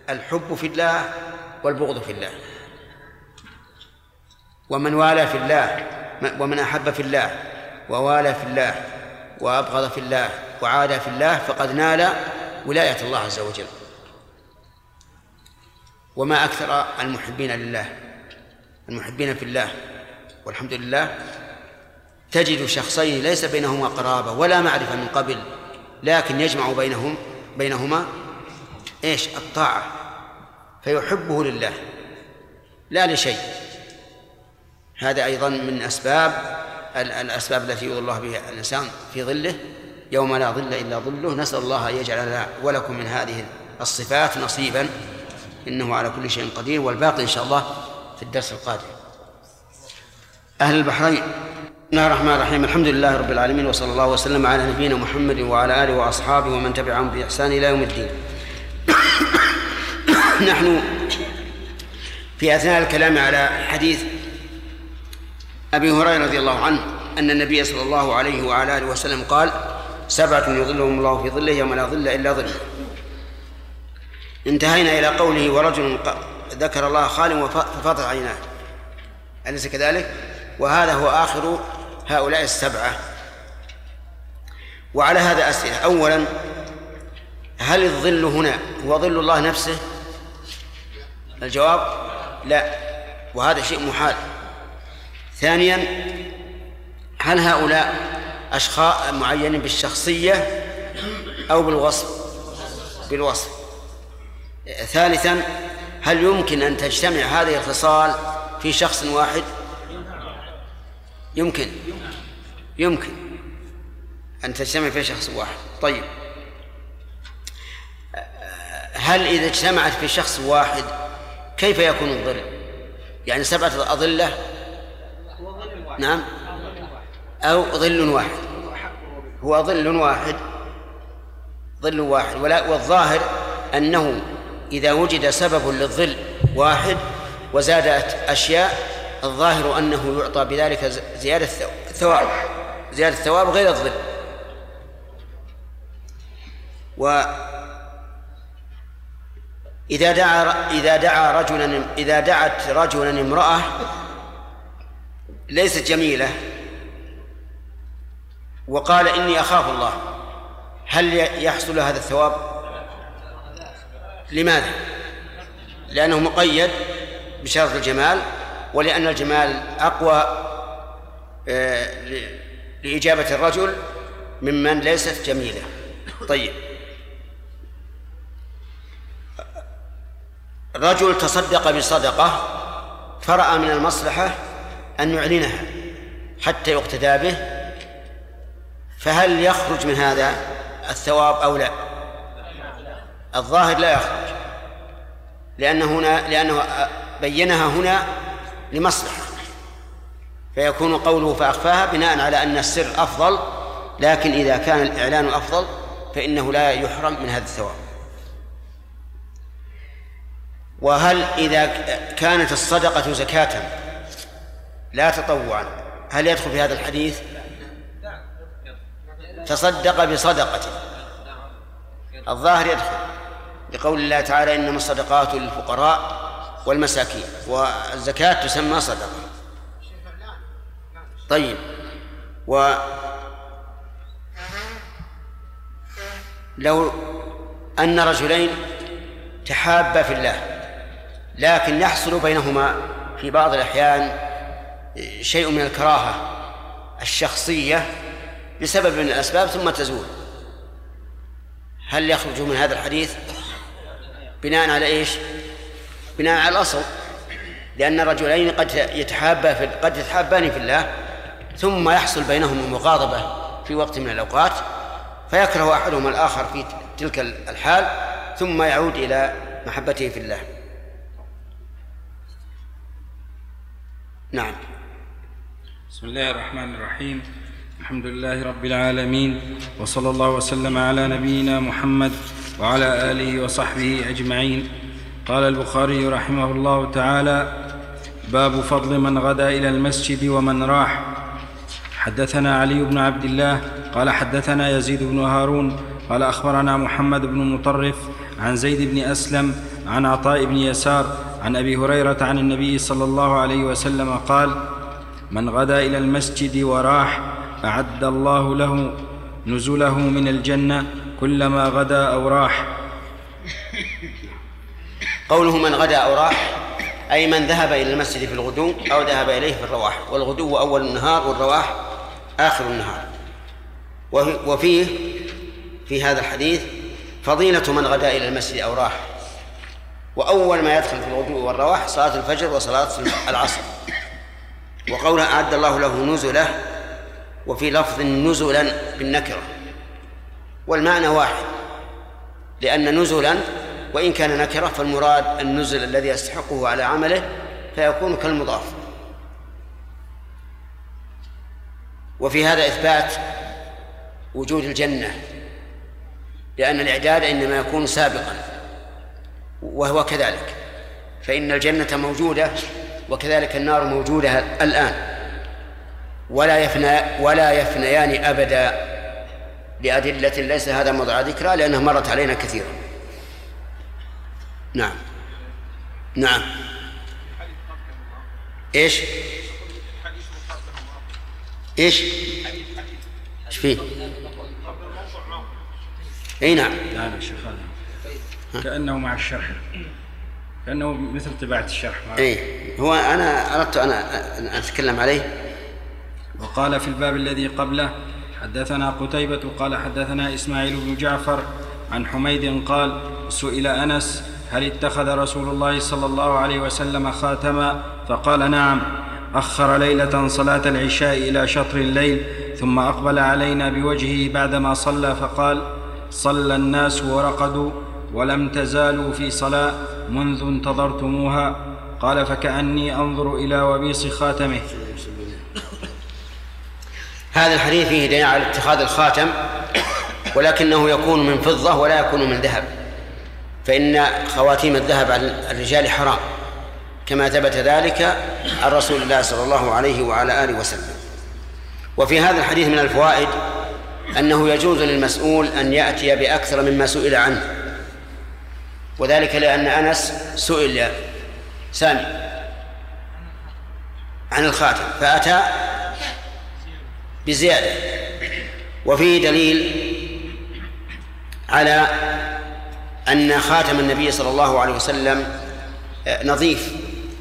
الحب في الله والبغض في الله. ومن والى في الله، ومن أحب في الله ووالى في الله وأبغض في الله وعادى في الله فقد نال ولاية الله عز وجل. وما أكثر المحبين لله، المحبين في الله، والحمد لله. تجد شخصين ليس بينهما قرابة ولا معرفة من قبل، لكن يجمع بينهما إيش؟ الطاعة، فيحبه لله لا لشيء. هذا أيضا من الأسباب التي يظل الله بها الإنسان في ظله يوم لا ظل إلا ظله. نسأل الله أن يجعل لنا ولكم من هذه الصفات نصيبا، إنه على كل شيء قدير. والباقي إن شاء الله في الدرس القادم. أهل البحرين، بسم الله الرحمن الرحيم. الحمد لله رب العالمين، وصلى الله وسلم على نبينا محمد وعلى آله وأصحابه ومن تبعهم بإحسان إلى يوم الدين. نحن في أثناء الكلام على حديث أبي هريرة رضي الله عنه أن النبي صلى الله عليه وعلى آله وسلم قال: 7 يظلهم الله في ظله يوم لا ظل إلا ظله. انتهينا إلى قوله: ورجل ذكر الله خالٍ ففاضت عيناه، أليس كذلك؟ وهذا هو آخر هؤلاء 7. وعلى هذا أسئلة. أولا، هل الظل هنا هو ظل الله نفسه؟ الجواب: لا، وهذا شيء محال. ثانيا، هل هؤلاء أشخاص معينين بالشخصية أو بالوصف؟ ثالثا، هل يمكن أن تجتمع هذه الخصال في شخص واحد؟ يمكن أن تجتمع في شخص واحد. طيب، هل إذا اجتمعت في شخص واحد كيف يكون الظل؟ يعني 7 أظلة؟ نعم، أو ظل واحد؟ هو ظل واحد. والظاهر أنه إذا وجد سبب للظل واحد وزادت أشياء، الظاهر أنه يعطى بذلك زيادة الثواب غير الظل. وإذا دعت رجلا امرأة ليست جميلة وقال: إني أخاف الله، هل يحصل له هذا الثواب؟ لماذا؟ لأنه مقيد بشرط الجمال، ولأن الجمال أقوى لإجابة الرجل ممن ليست جميلة. طيب، رجل تصدق بصدقة فرأى من المصلحة أن يعلنها حتى يقتدى به، فهل يخرج من هذا الثواب أو لا؟ الظاهر لا يخرج، لأنه بينها هنا لمصلحة، فيكون قوله فأخفاها بناء على أن السر أفضل، لكن إذا كان الإعلان أفضل فإنه لا يحرم من هذا الثواب. وهل إذا كانت الصدقة زكاة لا تطوعا هل يدخل في هذا الحديث؟ تصدق بصدقة، الظاهر يدخل لقول الله تعالى: إنما الصدقات للفقراء والمساكين، والزكاة تسمى صدقة. طيب، لو أن رجلين تحابا في الله لكن يحصل بينهما في بعض الأحيان شيء من الكراهة الشخصية بسبب من الأسباب ثم تزول، هل يخرج من هذا الحديث؟ بناء على إيش؟ بناء على الأصل، لأن الرجلين قد يتحابان في الله ثم يحصل بينهم المغاضبة في وقت من الأوقات، فيكره أحدهما الآخر في تلك الحال ثم يعود إلى محبته في الله. نعم. بسم الله الرحمن الرحيم. الحمد لله رب العالمين، وصلى الله وسلم على نبينا محمد وعلى آله وصحبه أجمعين. قال البخاري رحمه الله تعالى: باب فضل من غدا إلى المسجد ومن راح. حدثنا علي بن عبد الله قال حدثنا يزيد بن هارون قال أخبرنا محمد بن مطرف عن زيد بن أسلم عن عطاء بن يسار عن أبي هريرة عن النبي صلى الله عليه وسلم قال: من غدا إلى المسجد وراح أعد الله له نزله من الجنة كلما غدا أو راح. قوله من غدا أو راح أي من ذهب إلى المسجد في الغدو أو ذهب إليه في الرواح، والغدو أول النهار والرواح آخر النهار. وفيه في هذا الحديث فضيلة من غدا إلى المسجد أو راح، وأول ما يدخل في الغدو والرواح صلاة الفجر وصلاة العصر. وقوله أعد الله له نزله، وفي لفظ نزلا بالنكرة، والمعنى واحد، لأن نزلا وإن كان نكرة فالمراد النزل الذي يستحقه على عمله فيكون كالمضاف. وفي هذا إثبات وجود الجنة، لأن الإعداد إنما يكون سابقا، وهو كذلك، فإن الجنة موجودة وكذلك النار موجودة الآن، ولا يفنيان أبدا، لأدلة ليس هذا موضع ذكرى لأنها مرت علينا كثيرا. نعم نعم. ايش فيه؟ اي نعم. لا شيخ هذا كأنه مع الشرح، كأنه مثل طباعة الشرح. اي هو أنا أردت أن أتكلم عليه. وقال في الباب الذي قبله: حدثنا قتيبة قال حدثنا إسماعيل بن جعفر عن حميد قال: سئل أنس: هل اتخذ رسول الله صلى الله عليه وسلم خاتما؟ فقال: نعم. أخر ليلة صلاة العشاء إلى شطر الليل، ثم أقبل علينا بوجهه بعدما صلى فقال: صلى الناس ورقدوا ولم تزالوا في صلاة منذ انتظرتموها. قال: فكأني أنظر إلى وبيص خاتمه. هذا الحديث فيه دليل على اتخاذ الخاتم، ولكنه يكون من فضة ولا يكون من ذهب، فإن خواتيم الذهب على الرجال حرام، كما ثبت ذلك عن رسول الله صلى الله عليه وعلى آله وسلم. وفي هذا الحديث من الفوائد أنه يجوز للمسؤول أن يأتي بأكثر مما سئل عنه، وذلك لأن أنس سئل سامي عن الخاتم فأتى بزيادة. وفيه دليل على أن خاتم النبي صلى الله عليه وسلم نظيف،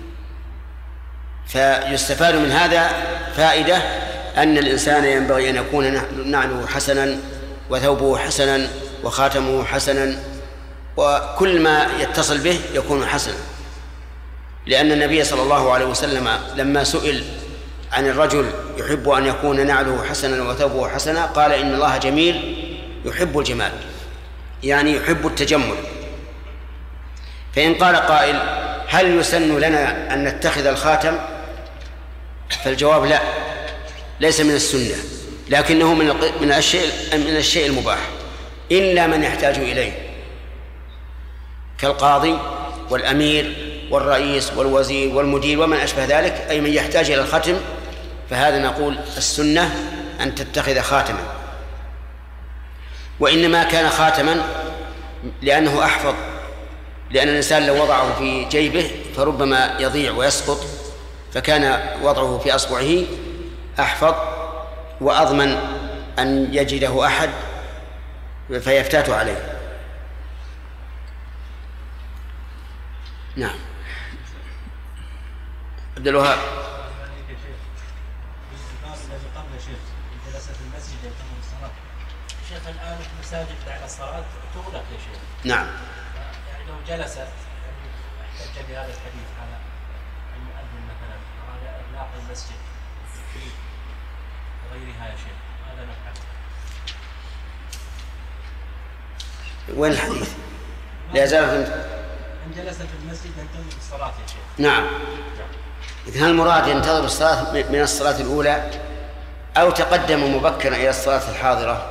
فيستفاد من هذا فائدة أن الإنسان ينبغي أن يكون نعله حسنا وثوبه حسنا وخاتمه حسنا، وكل ما يتصل به يكون حسنا، لأن النبي صلى الله عليه وسلم لما سئل عن الرجل يحب أن يكون نعله حسنا وثوبه حسنا قال: إن الله جميل يحب الجمال، يعني يحب التجمل. فإن قال قائل: هل يسن لنا أن نتخذ الخاتم؟ فالجواب: لا، ليس من السنة، لكنه من الشيء المباح، إلا من يحتاج إليه كالقاضي والأمير والرئيس والوزير والمدير ومن أشبه ذلك، أي من يحتاج إلى الختم، فهذا نقول السنة أن تتخذ خاتما. وإنما كان خاتما لأنه أحفظ، لأن الإنسان لو وضعه في جيبه فربما يضيع ويسقط، فكان وضعه في أصبعه أحفظ وأضمن أن يجده أحد فيفتات عليه. نعم. عبد الوهاب. شيخ الآن المساجد بعد الصلاة تغلق يا شيخ. نعم. يعني لو جلس احتج بهذا الحديث على المؤذن مثلا على إغلاق المسجد وغيرها يا شيخ، هذا نفعل. وين الحديث؟ لا يزال إن جلس في المسجد ينتظر الصلاة يا شيخ. نعم. إذن هل المراد ينتظر الصلاة من الصلاة الأولى أو تقدم مبكرا إلى الصلاة الحاضرة؟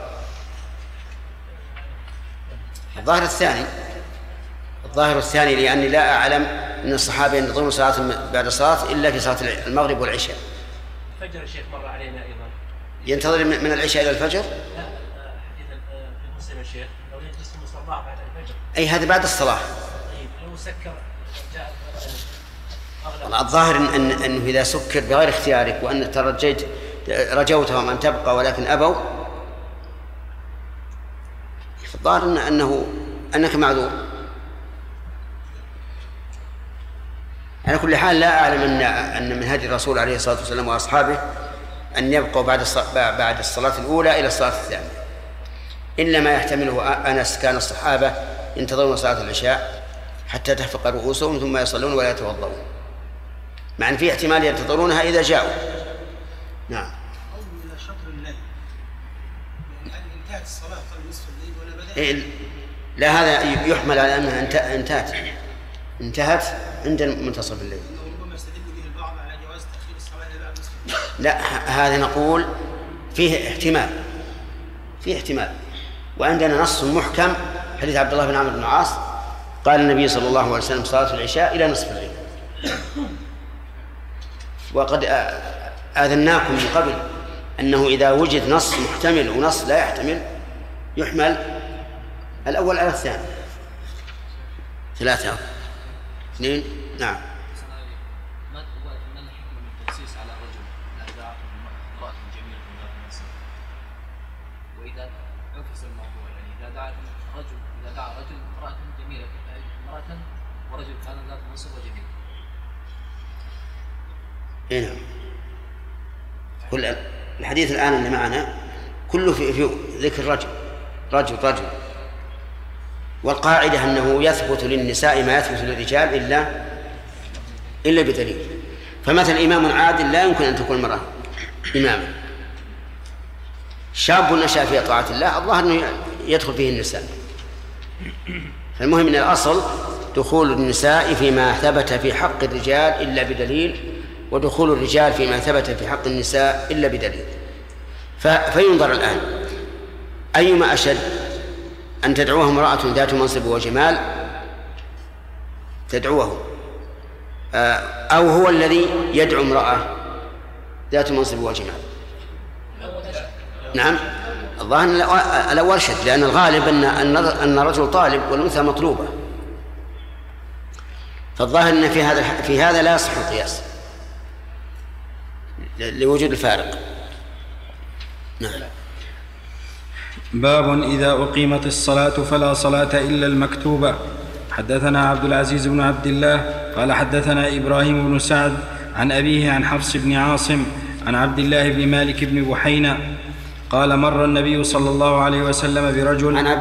الظاهر الثاني لأني لا أعلم أن الصحابة ينتظرون صلاة بعد الصلاة إلا في صلاة المغرب والعشاء. الفجر الشيخ مر علينا أيضا ينتظر من العشاء إلى الفجر؟ لا، حديث في مسلم الشيخ لو يجلس في مصلاه بعد الفجر. أي هذا بعد الصلاة. لو سكر جاء الظاهر أنه إذا سكر بغير اختيارك وأنك رجوتهم أن تبقى ولكن أبوا، الظاهر أنك معذور. على كل حال لا أعلم أن من هدي الرسول عليه الصلاة والسلام وأصحابه أن يبقوا بعد الصلاة الأولى إلى الصلاة الثانية، إلا ما يحتمله أنس كان الصحابة ينتظرون صلاة العشاء حتى تخفق رؤوسهم ثم يصلون ولا يتوضؤون، مع أن في احتمال ينتظرونها إذا جاءوا. نعم. أو إلى شطر الليل، يعني انتهت الصلاة قبل نصف الليل ولا بدأ؟ لا، هذا يحمل على أنها انتهت عند منتصف الليل. ربما يستدل به البعض على جواز تأخير الصلاة إلى بعد نصف الليل. لا، هذا نقول فيه احتمال، وعندنا نص محكم حديث عبد الله بن عمرو بن العاص قال النبي صلى الله عليه وسلم صلاة العشاء إلى نصف الليل. وقد آذناكم من قبل أنه إذا وجد نص محتمل ونص لا يحتمل يحمل الأول على الثاني. 3 2. نعم. ما الحكمة من التنصيص على رجل إذا دعا امرأة جميلة من ذات المنصب، وإذا عكس الموضوع، يعني إذا دعا رجل امرأة جميلة، امرأة ورجل كان ذات منصب وجميل. نعم. كل الحديث الآن اللي معنا كله في ذكر رجل، والقاعدة أنه يثبت للنساء ما يثبت للرجال إلا بدليل. فمثل إمام عادل لا يمكن أن تكون المرأة إماما. شاب نشأ في طاعة الله الظاهر أنه يدخل فيه النساء. فالمهم أن الأصل دخول النساء فيما ثبت في حق الرجال إلا بدليل، ودخول الرجال فيما ثبت في حق النساء إلا بدليل. فينظر الآن أيما أشد، أن تدعوه امرأة ذات منصب وجمال تدعوه، أو هو الذي يدعو امرأة ذات منصب وجمال. نعم، الظاهر الأول أرشد، لأن الغالب أن الرجل طالب والأنثى مطلوبة، فالظاهر أن في هذا لا يصح القياس لوجود الفارق. نعم. باب إذا أقيمت الصلاة فلا صلاة إلا المكتوبة. حدثنا عبد العزيز بن عبد الله قال حدثنا إبراهيم بن سعد عن أبيه عن حفص بن عاصم عن عبد الله بن مالك بن بحينة قال مر النبي صلى الله عليه وسلم برجل عن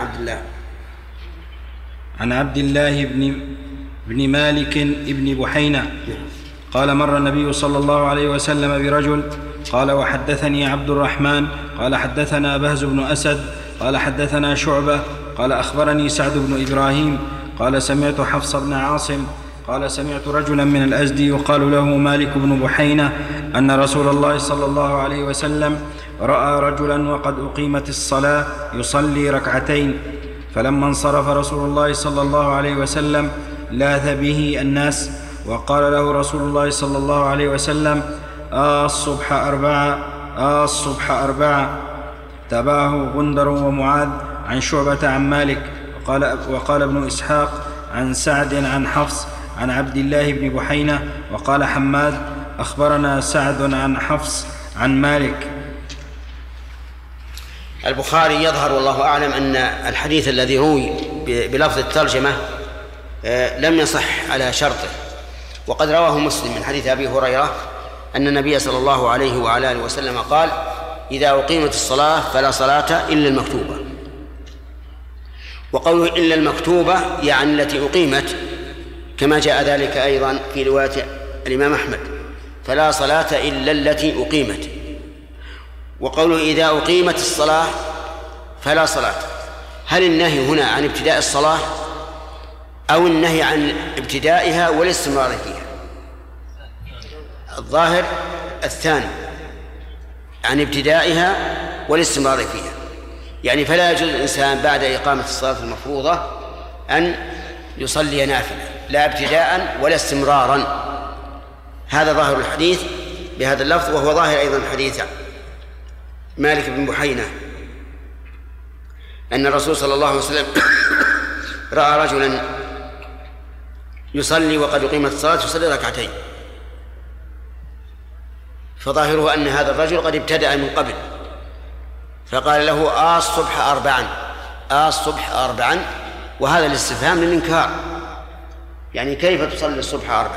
عبد الله بن مالك بن بحينة قال مر النبي صلى الله عليه وسلم برجل قال وحدثني عبد الرحمن قال حدثنا بهز بن أسد قال حدثنا شعبة قال أخبرني سعد بن إبراهيم قال سمعت حفص بن عاصم قال سمعت رجلا من الأزدي يقال له مالك بن بحينة أن رسول الله صلى الله عليه وسلم رأى رجلا وقد أقيمت الصلاة يصلي ركعتين، فلما انصرف رسول الله صلى الله عليه وسلم لاث به الناس، وقال له رسول الله صلى الله عليه وسلم الصبح أربعة. تبعه غندر ومعاذ عن شعبة عن مالك. وقال ابن إسحاق عن سعد عن حفص عن عبد الله بن بحينة. وقال حماد أخبرنا سعد عن حفص عن مالك. البخاري يظهر والله أعلم أن الحديث الذي روي بلفظ الترجمة لم يصح على شرطه، وقد رواه مسلم من حديث أبي هريرة أن النبي صلى الله عليه وعلى آله وسلم قال إذا أقيمت الصلاة فلا صلاة إلا المكتوبة. وقوله إلا المكتوبة يعني التي أقيمت، كما جاء ذلك أيضا في رواية الإمام أحمد فلا صلاة إلا التي أقيمت. وقوله إذا أقيمت الصلاة فلا صلاة، هل النهي هنا عن ابتداء الصلاة أو النهي عن ابتدائها والاستمرار فيها؟ الظاهر الثاني، عن ابتدائها والاستمرار فيها، يعني فلا يجوز الإنسان بعد إقامة الصلاة المفروضة أن يصلي نافلة لا ابتداء ولا استمرارا. هذا ظاهر الحديث بهذا اللفظ، وهو ظاهر أيضا حديث مالك بن بحينة أن الرسول صلى الله عليه وسلم رأى رجلا يصلي وقد أقيمت الصلاة يصلي ركعتين، فظاهره أن هذا الرجل قد ابتدأ من قبل، فقال له الصبح 4 الصبح 4، وهذا الاستفهام للإنكار، يعني كيف تصلي الصبح 4؟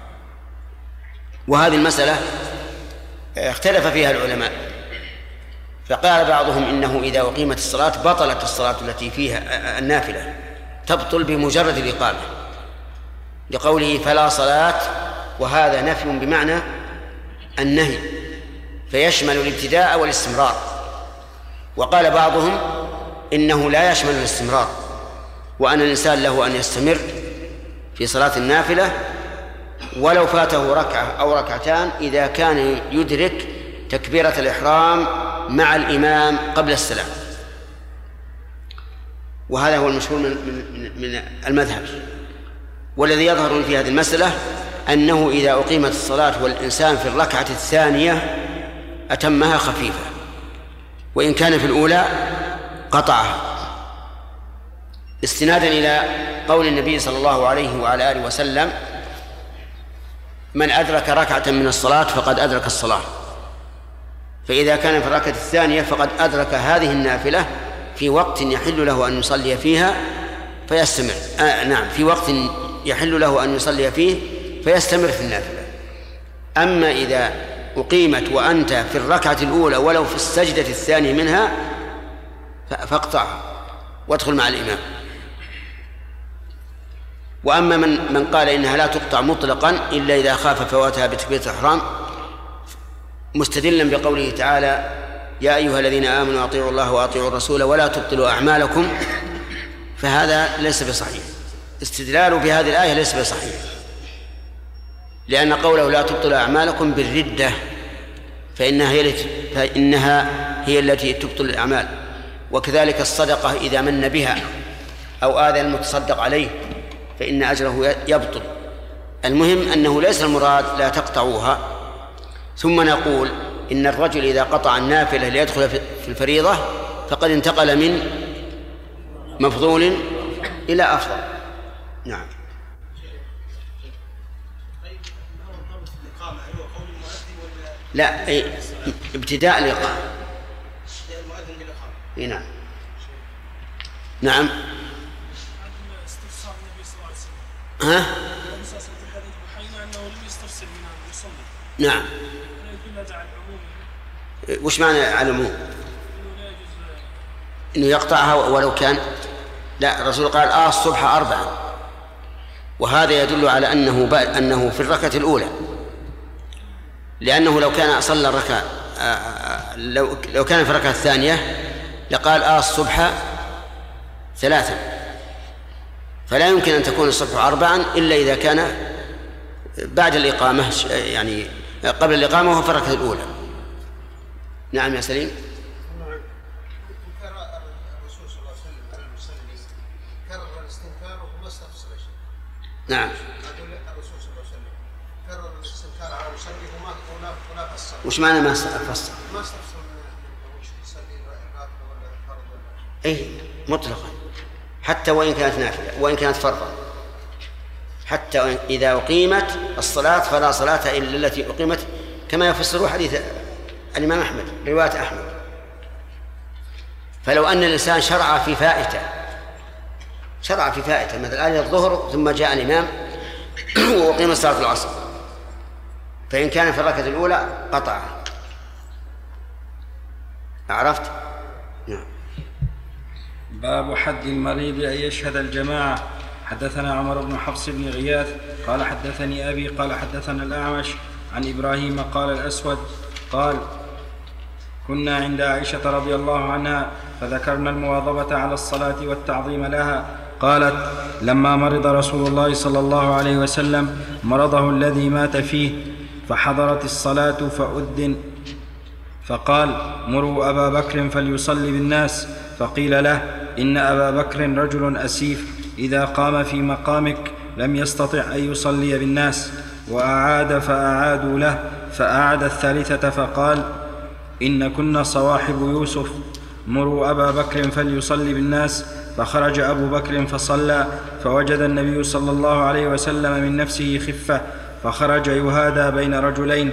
وهذه المسألة اختلف فيها العلماء، فقال بعضهم إنه إذا أقيمت الصلاة بطلت الصلاة التي فيها النافلة، تبطل بمجرد الإقامة، لقوله فلا صلاة، وهذا نفي بمعنى النهي فيشمل الابتداء والاستمرار. وقال بعضهم إنه لا يشمل الاستمرار، وأن الإنسان له أن يستمر في صلاة النافلة ولو فاته ركعة أو ركعتان إذا كان يدرك تكبيرة الإحرام مع الإمام قبل السلام. وهذا هو المشهور من المذهب. والذي يظهر في هذه المسألة أنه إذا أقيمت الصلاة والإنسان في الركعة الثانية أتمها خفيفة، وإن كان في الأولى قطعها، استنادا إلى قول النبي صلى الله عليه وعلى آله وسلم: من أدرك ركعة من الصلاة فقد أدرك الصلاة. فإذا كان في الركعة الثانية فقد أدرك هذه النافلة في وقت يحل له أن يصلي فيها فيستمر. نعم، في وقت يحل له أن يصلي فيه فيستمر في النافلة. أما إذا أقيمت وأنت في الركعة الأولى ولو في السجدة الثانية منها فاقطعها وادخل مع الإمام. وأما من قال إنها لا تقطع مطلقا إلا إذا خاف فواتها بتكبيرة الإحرام مستدلا بقوله تعالى: يا أيها الذين آمنوا أطيعوا الله وأطيعوا الرسول ولا تبطلوا أعمالكم، فهذا ليس بصحيح. استدلاله بهذه الآية ليس بصحيح، لأن قوله لا تبطلوا أعمالكم بالردة فإنها هي التي تبطل الأعمال. وكذلك الصدقة إذا من بها أو آذى المتصدق عليه فإن أجره يبطل. المهم أنه ليس المراد لا تقطعوها. ثم نقول إن الرجل إذا قطع النافلة ليدخل في الفريضة فقد انتقل من مفضول إلى أفضل. نعم. لا، ابتداء الإقامة. نعم. نعم. ها؟ نعم. وش معنى على العموم؟ إنه يقطعها ولو كان. لا، الرسول قال الصبح 4، وهذا يدل على أنه في الركعة الأولى، لأنه لو كان صلى الركعة لو كان في الركعة الثانية لقال الصبح 3، فلا يمكن أن تكون الصبح 4 إلا إذا كان بعد الإقامة، يعني قبل الإقامة وهو في الركعة الأولى. نعم يا سليم. نعم. وش معنى ما فصل؟ أي مطلقا، حتى وإن كانت نافلة وإن كانت فرضا، حتى إذا أقيمت الصلاة فلا صلاة إلا التي أقيمت، كما يفسر حديث الإمام أحمد رواية أحمد. فلو أن الإنسان شرع في فائتة مثل آية الظهر ثم جاء الإمام وأقيم صلاة العصر، فإن كان في الركعة الأولى قطع. عرفت؟ نعم. باب حد المريض أن يشهد الجماعة. حدثنا عمر بن حفص بن غياث قال حدثني أبي قال حدثنا الأعمش عن إبراهيم قال الأسود قال: كنا عند عائشة رضي الله عنها فذكرنا المواظبة على الصلاة والتعظيم لها. قالت: لما مرض رسول الله صلى الله عليه وسلم مرضه الذي مات فيه فحضرت الصلاة فأذن فقال: مروا أبا بكر فليصلي بالناس. فقيل له: إن أبا بكر رجل أسيف إذا قام في مقامك لم يستطع أن يصلي بالناس. وأعاد فأعادوا له فأعاد الثالثة فقال: إن كنا صواحب يوسف، مروا أبا بكر فليصلي بالناس. فخرج أبو بكر فصلى، فوجد النبي صلى الله عليه وسلم من نفسه خفة، فخرج يهادى بين رجلين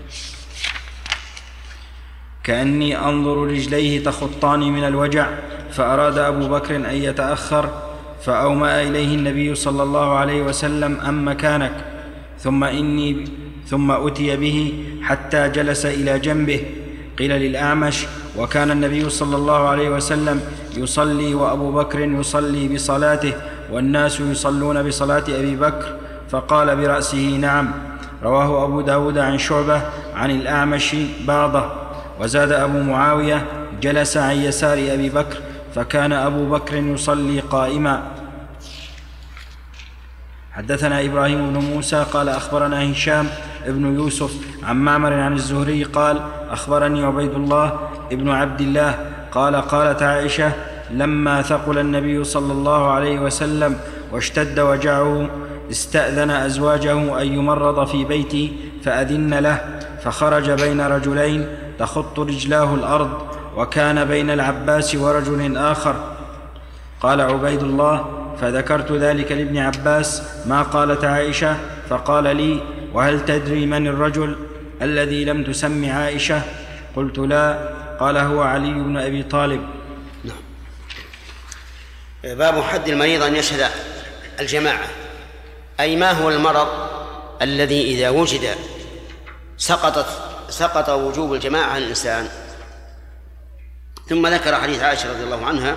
كأني أنظر رجليه تخطان من الوجع، فأراد أبو بكر أن يتأخر، فأومأ إليه النبي صلى الله عليه وسلم: أم مكانك. ثم أتي به حتى جلس إلى جنبه. قيل للأعمش: وكان النبي صلى الله عليه وسلم يصلي وأبو بكر يصلي بصلاته والناس يصلون بصلاة أبي بكر، فقال برأسه: نعم. رواه أبو داود عن شعبة عن الأعمش بعضه. وزاد أبو معاوية: جلس عن يسار أبي بكر، فكان أبو بكر يصلي قائما. حدثنا إبراهيم بن موسى قال أخبرنا هشام ابن يوسف عن معمر عن الزهري قال أخبرني عبيد الله ابن عبد الله قال: قالت عائشة: لما ثقل النبي صلى الله عليه وسلم واشتد وجعه استأذن أزواجه أن يمرض في بيتي فأذن له، فخرج بين رجلين تخط رجلاه الأرض، وكان بين العباس ورجل آخر. قال عبيد الله: فذكرت ذلك لابن عباس ما قالت عائشة، فقال لي: وهل تدري من الرجل الذي لم تسم عائشة؟ قلت: لا. قال: هو علي بن أبي طالب. باب حد المريض أن يشهد الجماعة، أي ما هو المرض الذي إذا وجد سقط وجوب الجماعة عن الإنسان. ثم ذكر حديث عائشة رضي الله عنها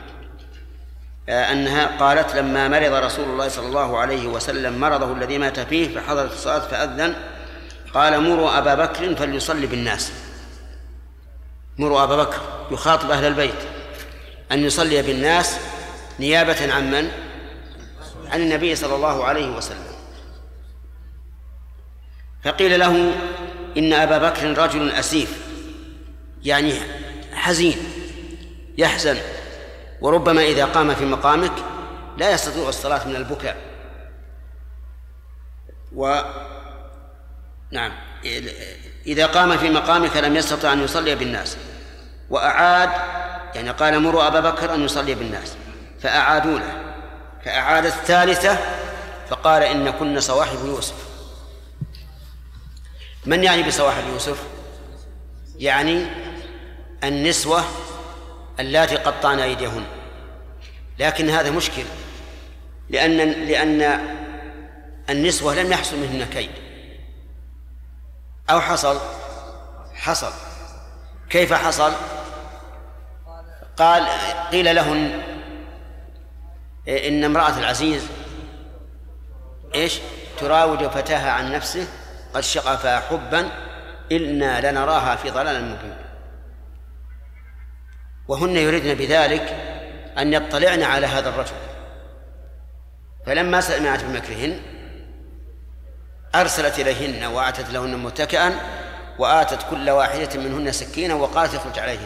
أنها قالت: لما مرض رسول الله صلى الله عليه وسلم مرضه الذي مات فيه فحضرت الصلاة فأذن، قال: مروا أبا بكر فليصلي بالناس. مروا أبا بكر يخاطب أهل البيت أن يصلي بالناس نيابة عن من؟ عن النبي صلى الله عليه وسلم. فقيل له: إن أبا بكر رجل أسيف، يعني حزين يحزن، وربما إذا قام في مقامك لا يستطيع الصلاة من البكاء. نعم، إذا قام في مقامك لم يستطع أن يصلي بالناس. وأعاد، يعني قال: مروا أبا بكر أن يصلي بالناس، فأعادوا له، فأعاد الثالثة فقال: إن كن صواحب يوسف. من يعني بصواحب يوسف؟ يعني النسوة اللاتي قطعن أيديهن. لكن هذا مشكل، لأن النسوة لم يحصل منهن كيد، أو حصل. كيف حصل؟ قيل لهن إن امرأة العزيز تراود فتاها عن نفسه قد شغفها حبا إنا لنراها في ضلال مبين. وهن يريدن بذلك أن يطلعن على هذا الرجل، فلما سمعت بمكرهن أرسلت إليهن وأعتت لهن متكئا، وآتت كل واحدة منهن سكينا وقالت: اخرج عليهن.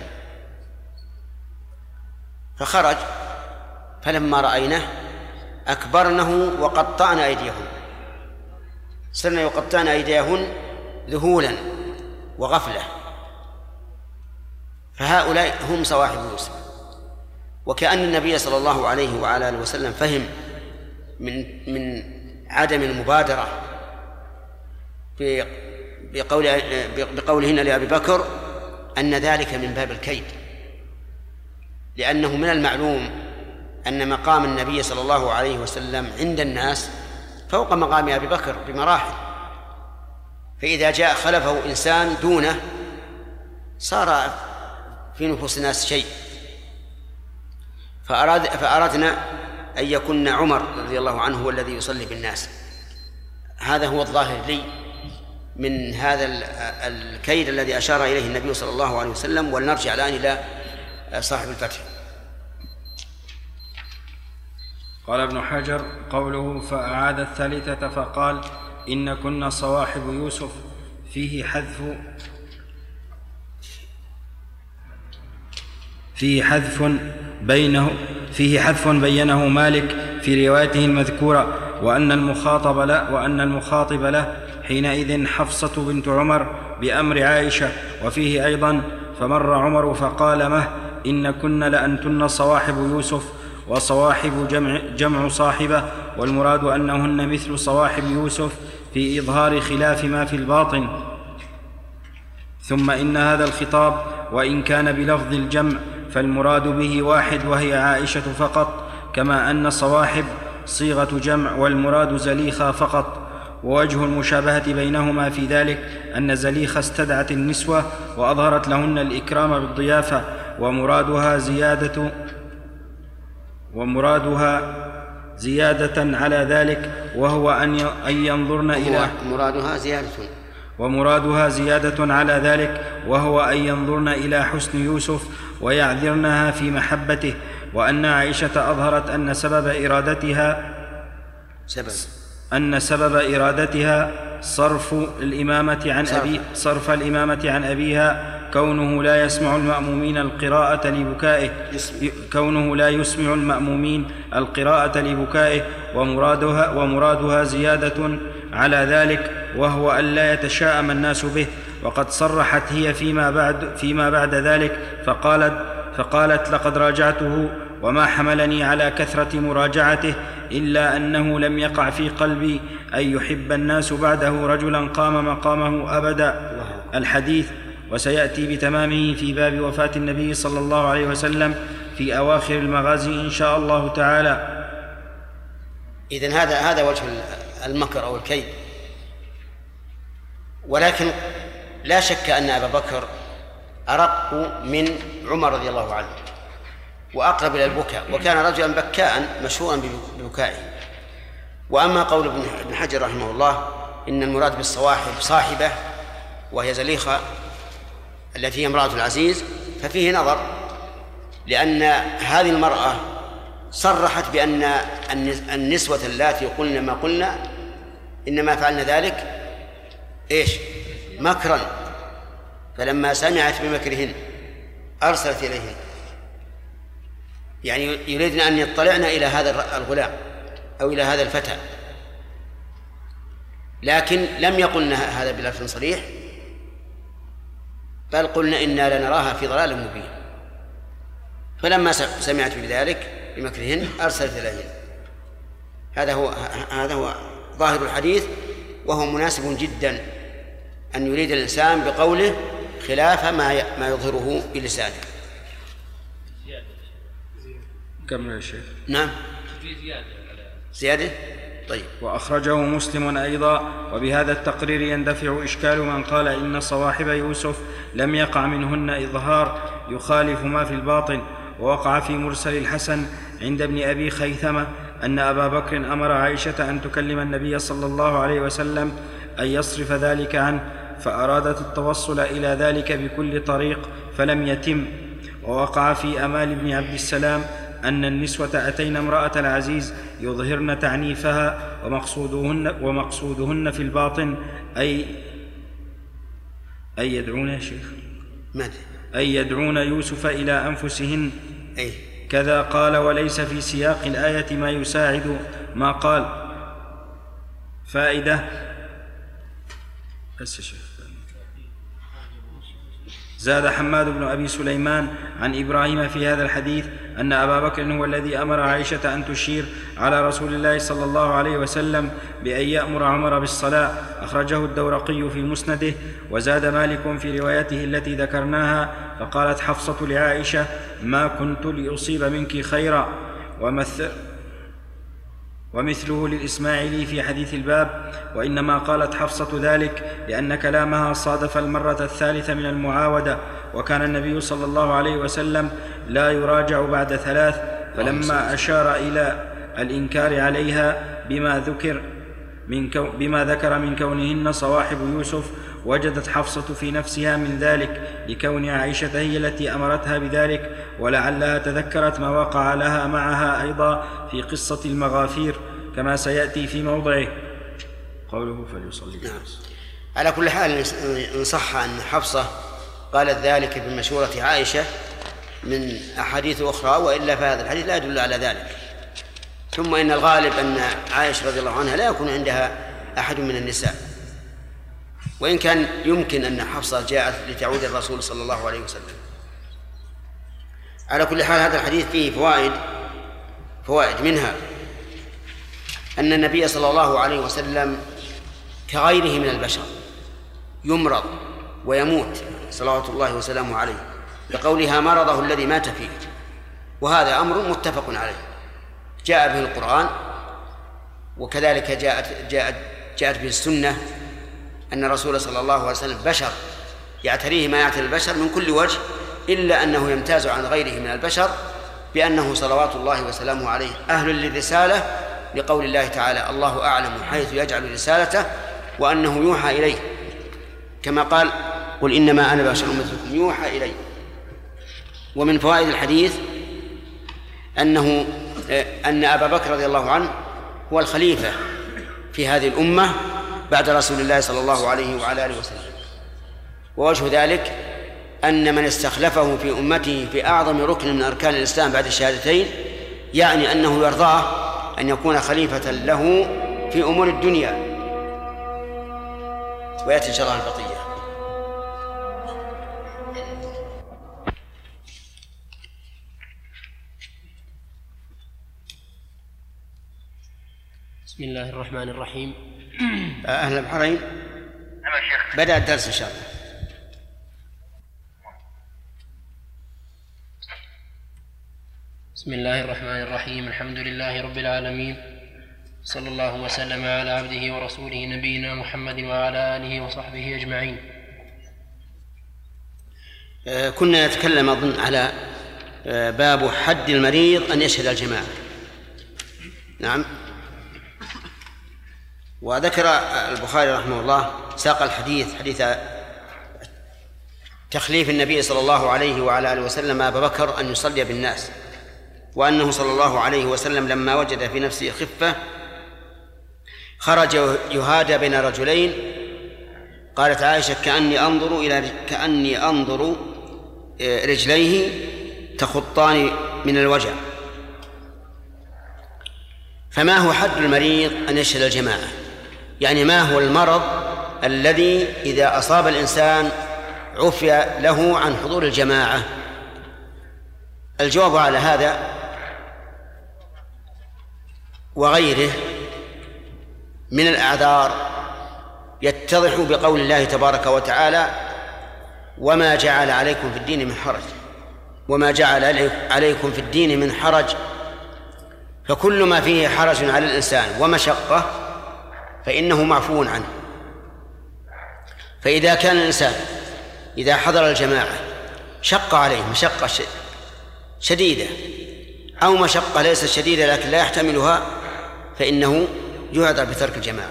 فخرج، فلما رأينه أكبرنه وقطعن أيديهن، صرنا يقطعن أيديهن ذهولا وغفلة. فهؤلاء هم صواحب يوسف. وكأن النبي صلى الله عليه وعلى آله وسلم فهم من عدم المبادرة بقولهن لأبي بكر أن ذلك من باب الكيد، لأنه من المعلوم أن مقام النبي صلى الله عليه وسلم عند الناس فوق مقام أبي بكر بمراحل، فإذا جاء خلفه إنسان دونه صار في نفوس الناس شيء. فأردنا أن يكون عمر رضي الله عنه هو الذي يصلي بالناس. هذا هو الظاهر لي من هذا الكيد الذي أشار إليه النبي صلى الله عليه وسلم. ولنرجع الآن إلى صاحب الفتح. قال ابن حجر: قوله فأعاد الثالثة فقال: إن كنا صواحب يوسف، فيه حذف بينه مالك في روايته المذكورة، وأن المخاطب له حينئذ حفصة بنت عمر بأمر عائشة. وفيه أيضا: فمر عمر فقال: مه إن كن لأنتن صواحب يوسف، وصواحب جمع صاحبة، والمراد أنهن مثل صواحب يوسف في إظهار خلاف ما في الباطن. ثم إن هذا الخطاب وإن كان بلفظ الجمع فالمراد به واحد وهي عائشة فقط، كما أن صواحب صيغة جمع والمراد زليخة فقط. ووجه المشابهة بينهما في ذلك أن زليخة استدعت النسوة وأظهرت لهن الإكرام بالضيافة، ومرادها زيادة على ذلك، وهو أن ينظرن إلى ومرادها زيادة على ذلك، وهو أن ينظرن إلى حسن يوسف ويعذرنها في محبته. وأن عائشة أظهرت أن سبب إرادتها صرف الإمامة عن أبيها كونه لا يسمع المأمومين القراءة لبكائه، ومرادها زيادة على ذلك، وهو أن لا يتشاءم الناس به. وقد صرحت هي فيما بعد ذلك فقالت لقد راجعته وما حملني على كثرة مراجعته إلا أنه لم يقع في قلبي أن يحب الناس بعده رجلا قام مقامه أبدا. الحديث وسيأتي بتمامه في باب وفاة النبي صلى الله عليه وسلم في أواخر المغازي إن شاء الله تعالى. إذن هذا وجه المكر أو الكيد. ولكن لا شك أن أبا بكر أرق من عمر رضي الله عنه وأقرب إلى البكاء، وكان رجلا بكاء مشهورا ببكائه. وأما قول ابن حجر رحمه الله إن المراد بالصواحب صاحبة وهي زليخة التي هي امرأة العزيز، ففيه نظر، لأن هذه المرأة صرحت بأن النسوة اللاتي قلن ما قلنا إنما فعلن ذلك مكرا، فلما سمعت بمكرهن أرسلت إليهن، يعني يريدن أن يطلعن إلى هذا الغلام أو إلى هذا الفتى، لكن لم يقلن هذا بلفظ صريح، بل قلنا إنا لنراها في ضلال مبين. فلما سمعت بذلك بمكرهن أرسلت إليهن. هذا هو ظاهر الحديث، وهو مناسب جدا أن يريد الإنسان بقوله خلاف ما يظهره بلسانه. كم يا شيخ؟ نعم زيادة. طيب. وأخرجه مسلم أيضا. وبهذا التقرير يندفع إشكال من قال إن صواحب يوسف لم يقع منهن إظهار يخالف ما في الباطن. ووقع في مرسل الحسن عند ابن أبي خيثمة أن أبا بكر أمر عائشة أن تكلم النبي صلى الله عليه وسلم أن يصرف ذلك عنه، فأرادت التوصل إلى ذلك بكل طريق فلم يتم. ووقع في أمال بن عبد السلام أن النسوة أتين امرأة العزيز يظهرن تعنيفها ومقصودهن في الباطن أي يدعون يا شيخ أي يدعون يوسف إلى أنفسهن. كذا قال، وليس في سياق الآية ما يساعد ما قال. فائدة بس شيخ. زاد حماد بن أبي سليمان عن إبراهيم في هذا الحديث أن أبا بكر هو الذي أمر عائشة أن تشير على رسول الله صلى الله عليه وسلم بأن يأمر عمر بالصلاة. أخرجه الدورقي في مسنده. وزاد مالك في روايته التي ذكرناها فقالت حفصة لعائشة: ما كنت لأصيب منك خيرا. ومثله للإسماعيلي في حديث الباب. وإنما قالت حفصة ذلك لأن كلامها صادف المرة الثالثة من المعاودة، وكان النبي صلى الله عليه وسلم لا يراجع بعد 3. فلما أشار إلى الإنكار عليها بما ذكر من كونهن صواحب يوسف، وجدت حفصة في نفسها من ذلك لكون عائشة هي التي أمرتها بذلك، ولعلها تذكرت ما وقع لها معها أيضا في قصة المغافير كما سيأتي في موضعه. قوله فليصلي. على كل حال إن صح أن حفصة قالت ذلك بمشورة عائشة من أحاديث أخرى، وإلا فهذا الحديث لا يدل على ذلك. ثم إن الغالب أن عائشة رضي الله عنها لا يكون عندها أحد من النساء، وإن كان يمكن أن حفصة جاءت لتعود الرسول صلى الله عليه وسلم. على كل حال هذا الحديث فيه فوائد فوائد، منها أن النبي صلى الله عليه وسلم كغيره من البشر يمرض ويموت صلوات الله وسلامه عليه، لقولها مرضه الذي مات فيه، وهذا أمر متفق عليه جاء به القرآن، وكذلك جاءت به السنة أن الرسول صلى الله عليه وسلم بشر يعتريه ما يعتري البشر من كل وجه، إلا أنه يمتاز عن غيره من البشر بأنه صلوات الله وسلامه عليه أهل للرسالة، لقول الله تعالى: الله أعلم حيث يجعل رسالته وأنه يوحى إليه، كما قال: قل إنما أنا بشر مثلكم يوحى إليه. ومن فوائد الحديث أن أبا بكر رضي الله عنه هو الخليفة في هذه الأمة بعد رسول الله صلى الله عليه وعلى آله وسلم، ووجه ذلك أن من استخلفه في أمته في أعظم ركن من أركان الإسلام بعد الشهادتين يعني أنه يرضاه أن يكون خليفة له في أمور الدنيا. ويأتي إن شاء الله البقية. بسم الله الرحمن الرحيم. أهل البحرين بدأ الدرس إن شاء الله. بسم الله الرحمن الرحيم. الحمد لله رب العالمين، صلى الله وسلم على عبده ورسوله نبينا محمد وعلى آله وصحبه أجمعين. كنا نتكلم أظن على باب حد المريض أن يشهد الجماعة. نعم. وذكر البخاري رحمه الله ساق الحديث حديث تخليف النبي صلى الله عليه وعلى آله وسلم أبا بكر أن يصلي بالناس، وأنه صلى الله عليه وسلم لما وجد في نفسه خفة خرج يهادى بين رجلين. قالت عائشة: كأني أنظر رجليه تخطان من الوجع. فما هو حد المريض أن يشهد الجماعة؟ يعني ما هو المرض الذي إذا أصاب الإنسان عفي له عن حضور الجماعة؟ الجواب على هذا وغيره من الأعذار يتضح بقول الله تبارك وتعالى: وما جعل عليكم في الدين من حرج. وما جعل عليكم في الدين من حرج، فكل ما فيه حرج على الإنسان ومشقة فإنه معفو عنه. فإذا كان الإنسان إذا حضر الجماعة شق عليه مشقة شديدة أو مشقة ليست شديدة لكن لا يحتملها فإنه يعذر بترك الجماعة.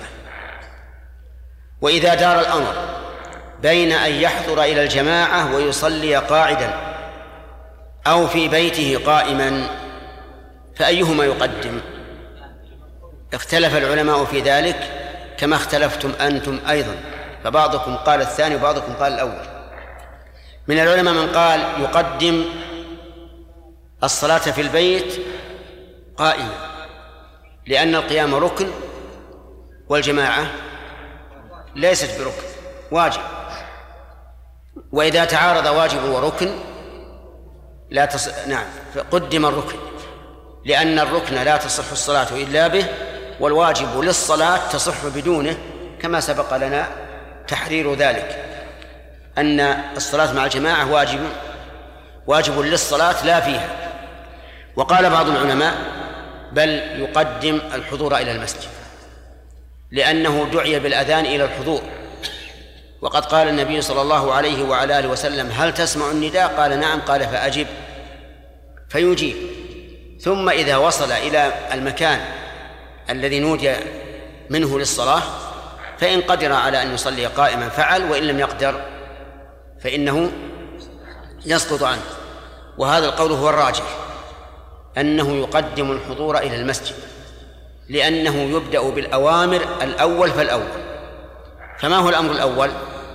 وإذا دار الأمر بين أن يحضر إلى الجماعة ويصلي قاعدا أو في بيته قائما فأيهما يقدم؟ اختلف العلماء في ذلك كما اختلفتم أنتم أيضا، فبعضكم قال الثاني وبعضكم قال الأول. من العلماء من قال يقدم الصلاة في البيت قائما، لأن القيام ركن والجماعة ليست بركن، واجب. وإذا تعارض واجب وركن فقدم الركن، لأن الركن لا تصح الصلاة إلا به، والواجب للصلاة تصح بدونه، كما سبق لنا تحرير ذلك أن الصلاة مع الجماعة واجب للصلاة لا فيها. وقال بعض العلماء بل يقدم الحضور إلى المسجد، لأنه دعي بالأذان إلى الحضور، وقد قال النبي صلى الله عليه وعلى آله وسلم: هل تسمع النداء؟ قال: نعم. قال: فأجب. فيجيب. ثم إذا وصل إلى المكان الذي نودي منه للصلاة فإن قدر على أن يصلي قائما فعل، وإن لم يقدر فإنه يسقط عنه. وهذا القول هو الراجح، أنه يقدم الحضور إلى المسجد، لأنه يبدأ بالأوامر الأول فالأول. فما هو الأمر الأول؟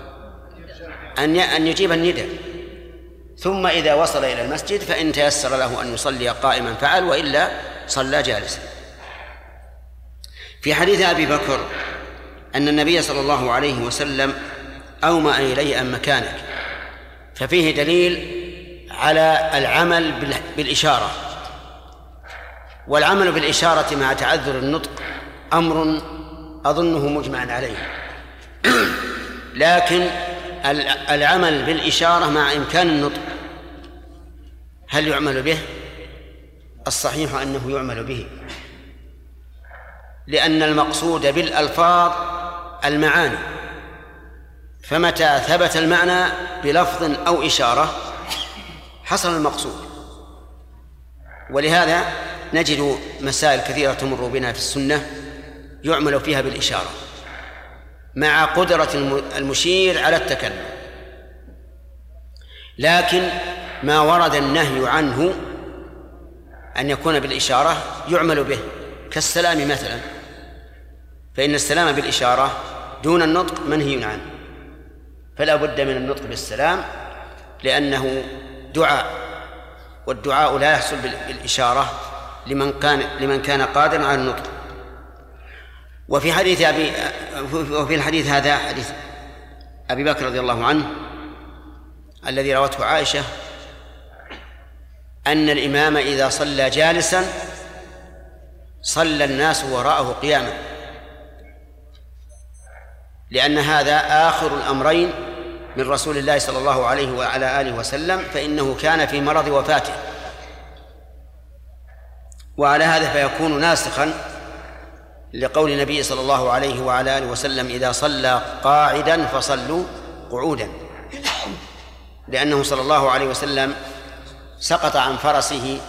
أن يجيب النداء، ثم إذا وصل إلى المسجد فإن تيسر له أن يصلي قائما فعل، وإلا صلى جالسا. في حديث أبي بكر أن النبي صلى الله عليه وسلم أومأ إليه أن مكانك، ففيه دليل على العمل بالإشارة، والعمل بالإشارة مع تعذر النطق أمر أظنه مجمع عليه. لكن العمل بالإشارة مع إمكان النطق هل يعمل به؟ الصحيح أنه يعمل به، لأن المقصود بالألفاظ المعاني، فمتى ثبت المعنى بلفظ أو إشارة حصل المقصود. ولهذا نجد مسائل كثيرة تمر بنا في السنة يعمل فيها بالإشارة مع قدرة المشير على التكلم، لكن ما ورد النهي عنه أن يكون بالإشارة يعمل به، كالسلام مثلا، فإن السلام بالإشارة دون النطق منهي عنه، فلا بد من النطق بالسلام لأنه دعاء، والدعاء لا يحصل بالإشارة لمن كان قادرا على النطق. وفي الحديث هذا حديث أبي بكر رضي الله عنه الذي روته عائشة أن الإمام إذا صلى جالسا صلى الناس وراءه قياما، لأن هذا آخر الأمرين من رسول الله صلى الله عليه وعلى آله وسلم، فإنه كان في مرض وفاته، وعلى هذا فيكون ناسخا لقول النبي صلى الله عليه وعلى آله وسلم إذا صلى قاعدا فصلوا قعودا، لأنه صلى الله عليه وسلم سقط عن فرسه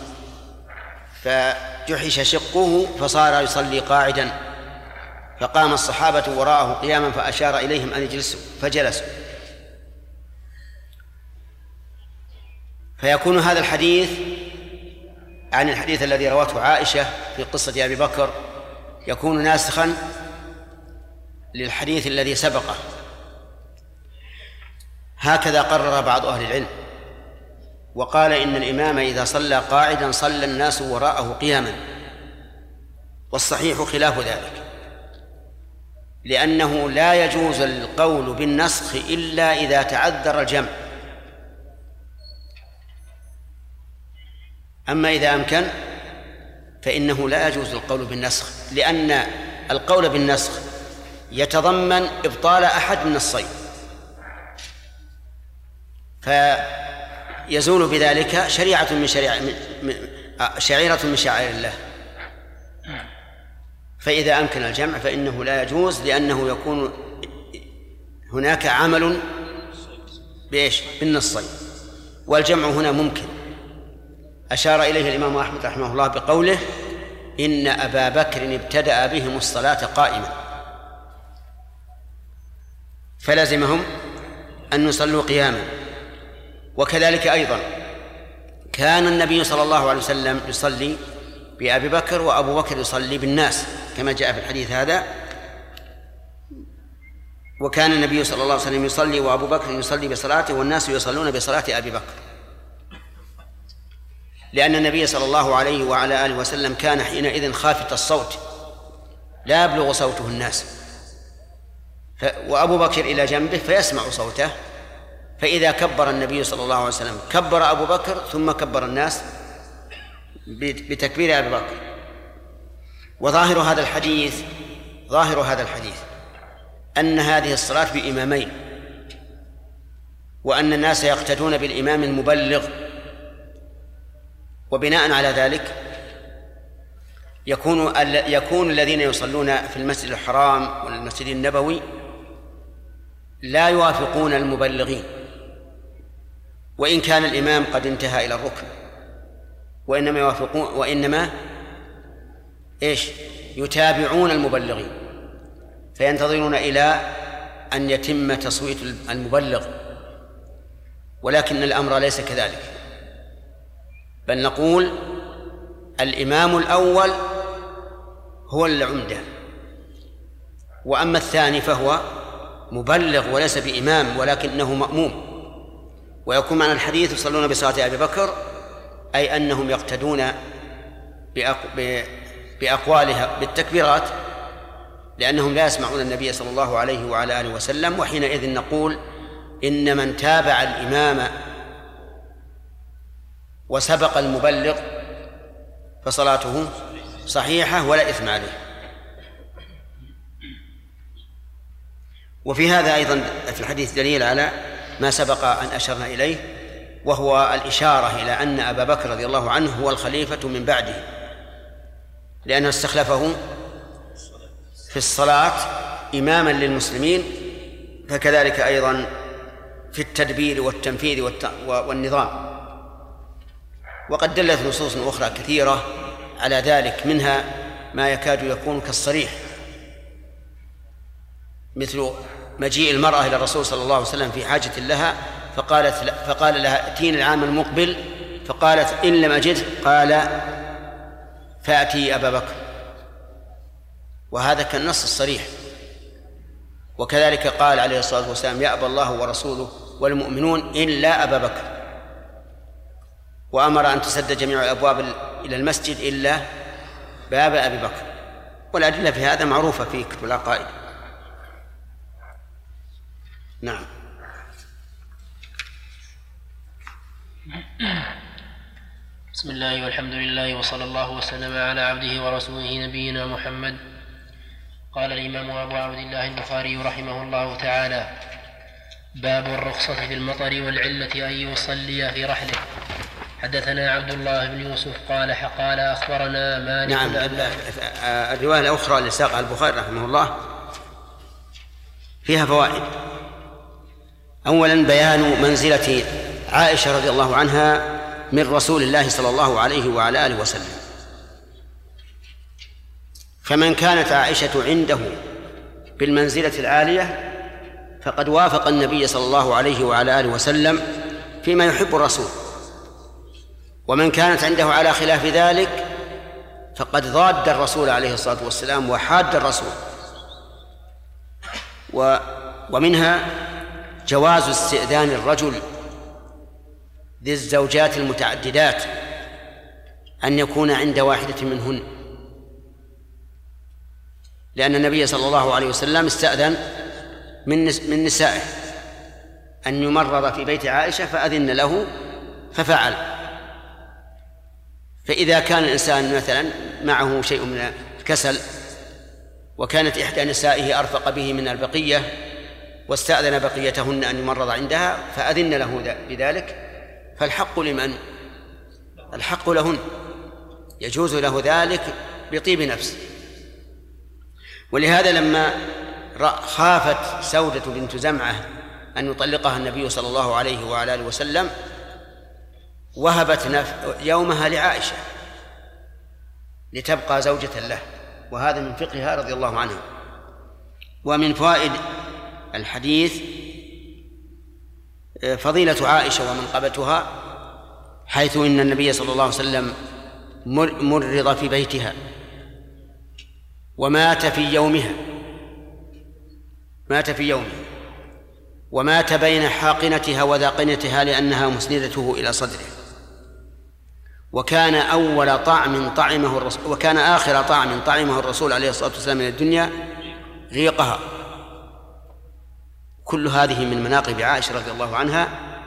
فجحش شقه فصار يصلي قاعدا، فقام الصحابة وراءه قياما فأشار إليهم أن يجلسوا فجلسوا. فيكون هذا الحديث عن الحديث الذي روته عائشة في قصة أبي بكر يكون ناسخا للحديث الذي سبقه. هكذا قرر بعض أهل العلم وقال إن الإمام إذا صلى قاعدا صلى الناس وراءه قياما، والصحيح خلاف ذلك، لأنه لا يجوز القول بالنسخ إلا إذا تعذر الجمع، أما إذا أمكن فإنه لا يجوز القول بالنسخ، لأن القول بالنسخ يتضمن إبطال أحد من الصين، فيزول بذلك شريعة من شعائر الله. فإذا أمكن الجمع فإنه لا يجوز، لأنه يكون هناك عمل بالنصين، والجمع هنا ممكن. أشار إليه الإمام أحمد رحمه الله بقوله إن أبا بكر ابتدأ بهم الصلاة قائما، فلزمهم أن يصلوا قياما. وكذلك أيضا كان النبي صلى الله عليه وسلم يصلي بأبي بكر وأبو بكر يصلي بالناس كما جاء في الحديث هذا، وكان النبي صلى الله عليه وسلم يصلي وأبو بكر يصلي بصلاته والناس يصلون بصلاة أبي بكر، لأن النبي صلى الله عليه وعلى آله وسلم كان حينئذ خافت الصوت لا يبلغ صوته الناس، وأبو بكر إلى جنبه فيسمع صوته، فإذا كبر النبي صلى الله عليه وسلم كبر أبو بكر ثم كبر الناس بتكبير أبي بكر. وظاهر هذا الحديث أن هذه الصلاة بإمامين، وأن الناس يقتدون بالإمام المبلغ، وبناء على ذلك يكون الذين يصلون في المسجد الحرام والمسجد النبوي لا يوافقون المبلغين، وإن كان الإمام قد انتهى إلى الركن، وإنما يتابعون المبلغين، فينتظرون إلى أن يتم تصويت المبلغ، ولكن الأمر ليس كذلك، بل نقول الإمام الأول هو العمدة، وأما الثاني فهو مبلغ وليس بإمام ولكنه مأموم. ويكون معنى الحديث يصلون بصلاة أبي بكر أي أنهم يقتدون بأقوالها بالتكبيرات، لأنهم لا يسمعون النبي صلى الله عليه وعلى آله وسلم. وحينئذ نقول إن من تابع الإمام وسبق المبلغ فصلاته صحيحة ولا إثم عليه. وفي هذا أيضا في الحديث دليل على ما سبق أن أشرنا إليه، وهو الإشارة إلى أن أبا بكر رضي الله عنه هو الخليفة من بعده، لأنه استخلفه في الصلاة إماما للمسلمين، فكذلك أيضا في التدبير والتنفيذ والنظام. وقد دلت نصوص أخرى كثيرة على ذلك، منها ما يكاد يكون كالصريح، مثل مجيء المرأة إلى الرسول صلى الله عليه وسلم في حاجة لها فقال لها ائتيني العام المقبل، فقالت إن لم أجد قال فأتي أبا بكر، وهذا كالنص الصريح. وكذلك قال عليه الصلاة والسلام يأبى الله ورسوله والمؤمنون إلا أبا بكر، وأمر أن تسد جميع الأبواب إلى المسجد إلا باب أبي بكر. والأدلة في هذا معروفة في كتب العقائد. نعم. بسم الله والحمد لله وصلى الله وسلم على عبده ورسوله نبينا محمد. قال الإمام أبو عبد الله البخاري رحمه الله تعالى: باب الرخصة في المطر والعلة أن يصلي في رحله. حدثنا عبد الله بن يوسف قال أخبرنا مالك. نعم. الرواية الأخرى اللي ساقها البخاري رحمه الله فيها فوائد. أولا بيان منزلة عائشة رضي الله عنها من رسول الله صلى الله عليه وعلى آله وسلم، فمن كانت عائشة عنده بالمنزلة العالية فقد وافق النبي صلى الله عليه وعلى آله وسلم فيما يحب الرسول، ومن كانت عنده على خلاف ذلك فقد ضاد الرسول عليه الصلاة والسلام وحاد الرسول. ومنها جواز استئذان الرجل ذي الزوجات المتعددات أن يكون عند واحدة منهن، لأن النبي صلى الله عليه وسلم استأذن من نسائه أن يمرض في بيت عائشة فأذن له ففعل. فإذا كان الإنسان مثلا معه شيء من الكسل وكانت إحدى نسائه أرفق به من البقية واستأذن بقيتهن أن يمرض عندها فأذن له بذلك، فالحق لمن؟ الحق لهن، يجوز له ذلك بطيب نفس. ولهذا لما خافت سودة بنت زمعة أن يطلقها النبي صلى الله عليه وعلى آله وسلم وهبت يومها لعائشة لتبقى زوجة له، وهذا من فقهها رضي الله عنها. ومن فوائد الحديث فضيلة عائشة ومنقبتها، حيث إن النبي صلى الله عليه وسلم مرض في بيتها ومات في يومها، ومات بين حاقنتها وذاقنتها لأنها مسندته إلى صدره، وكان آخر طعم طعمه الرسول عليه الصلاة والسلام من الدنيا ريقها. كل هذه من مناقب عائشة رضي الله عنها،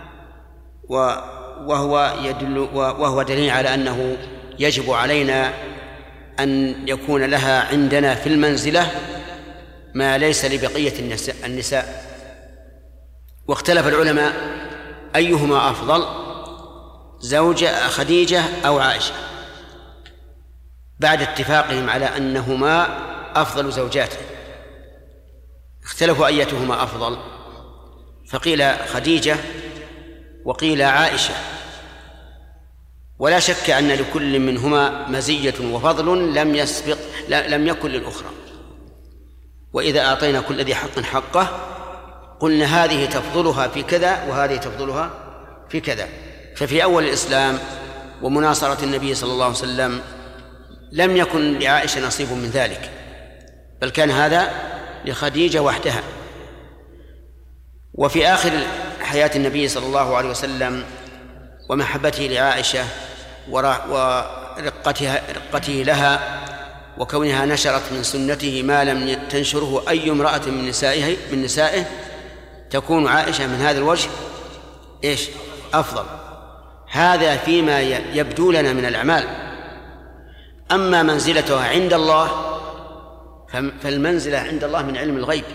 وهو دليل على أنه يجب علينا أن يكون لها عندنا في المنزلة ما ليس لبقية النساء. واختلف العلماء أيهما أفضل، زوجة خديجة أو عائشة، بعد اتفاقهم على أنهما أفضل زوجاته. اختلفوا أيتهما أفضل، فقيل خديجة وقيل عائشة، ولا شك أن لكل منهما مزية وفضل لم يكن للأخرى. وإذا أعطينا كل ذي حق حقه قلنا هذه تفضلها في كذا وهذه تفضلها في كذا. ففي أول الإسلام ومناصرة النبي صلى الله عليه وسلم لم يكن لعائشة نصيب من ذلك، بل كان هذا لخديجة وحدها. وفي آخر حياة النبي صلى الله عليه وسلم ومحبته لعائشة ورقته لها وكونها نشرت من سنته ما لم تنشره أي امرأة من نسائه تكون عائشة من هذا الوجه أفضل. هذا فيما يبدو لنا من الأعمال، أما منزلتها عند الله فالمنزلة عند الله من علم الغيب،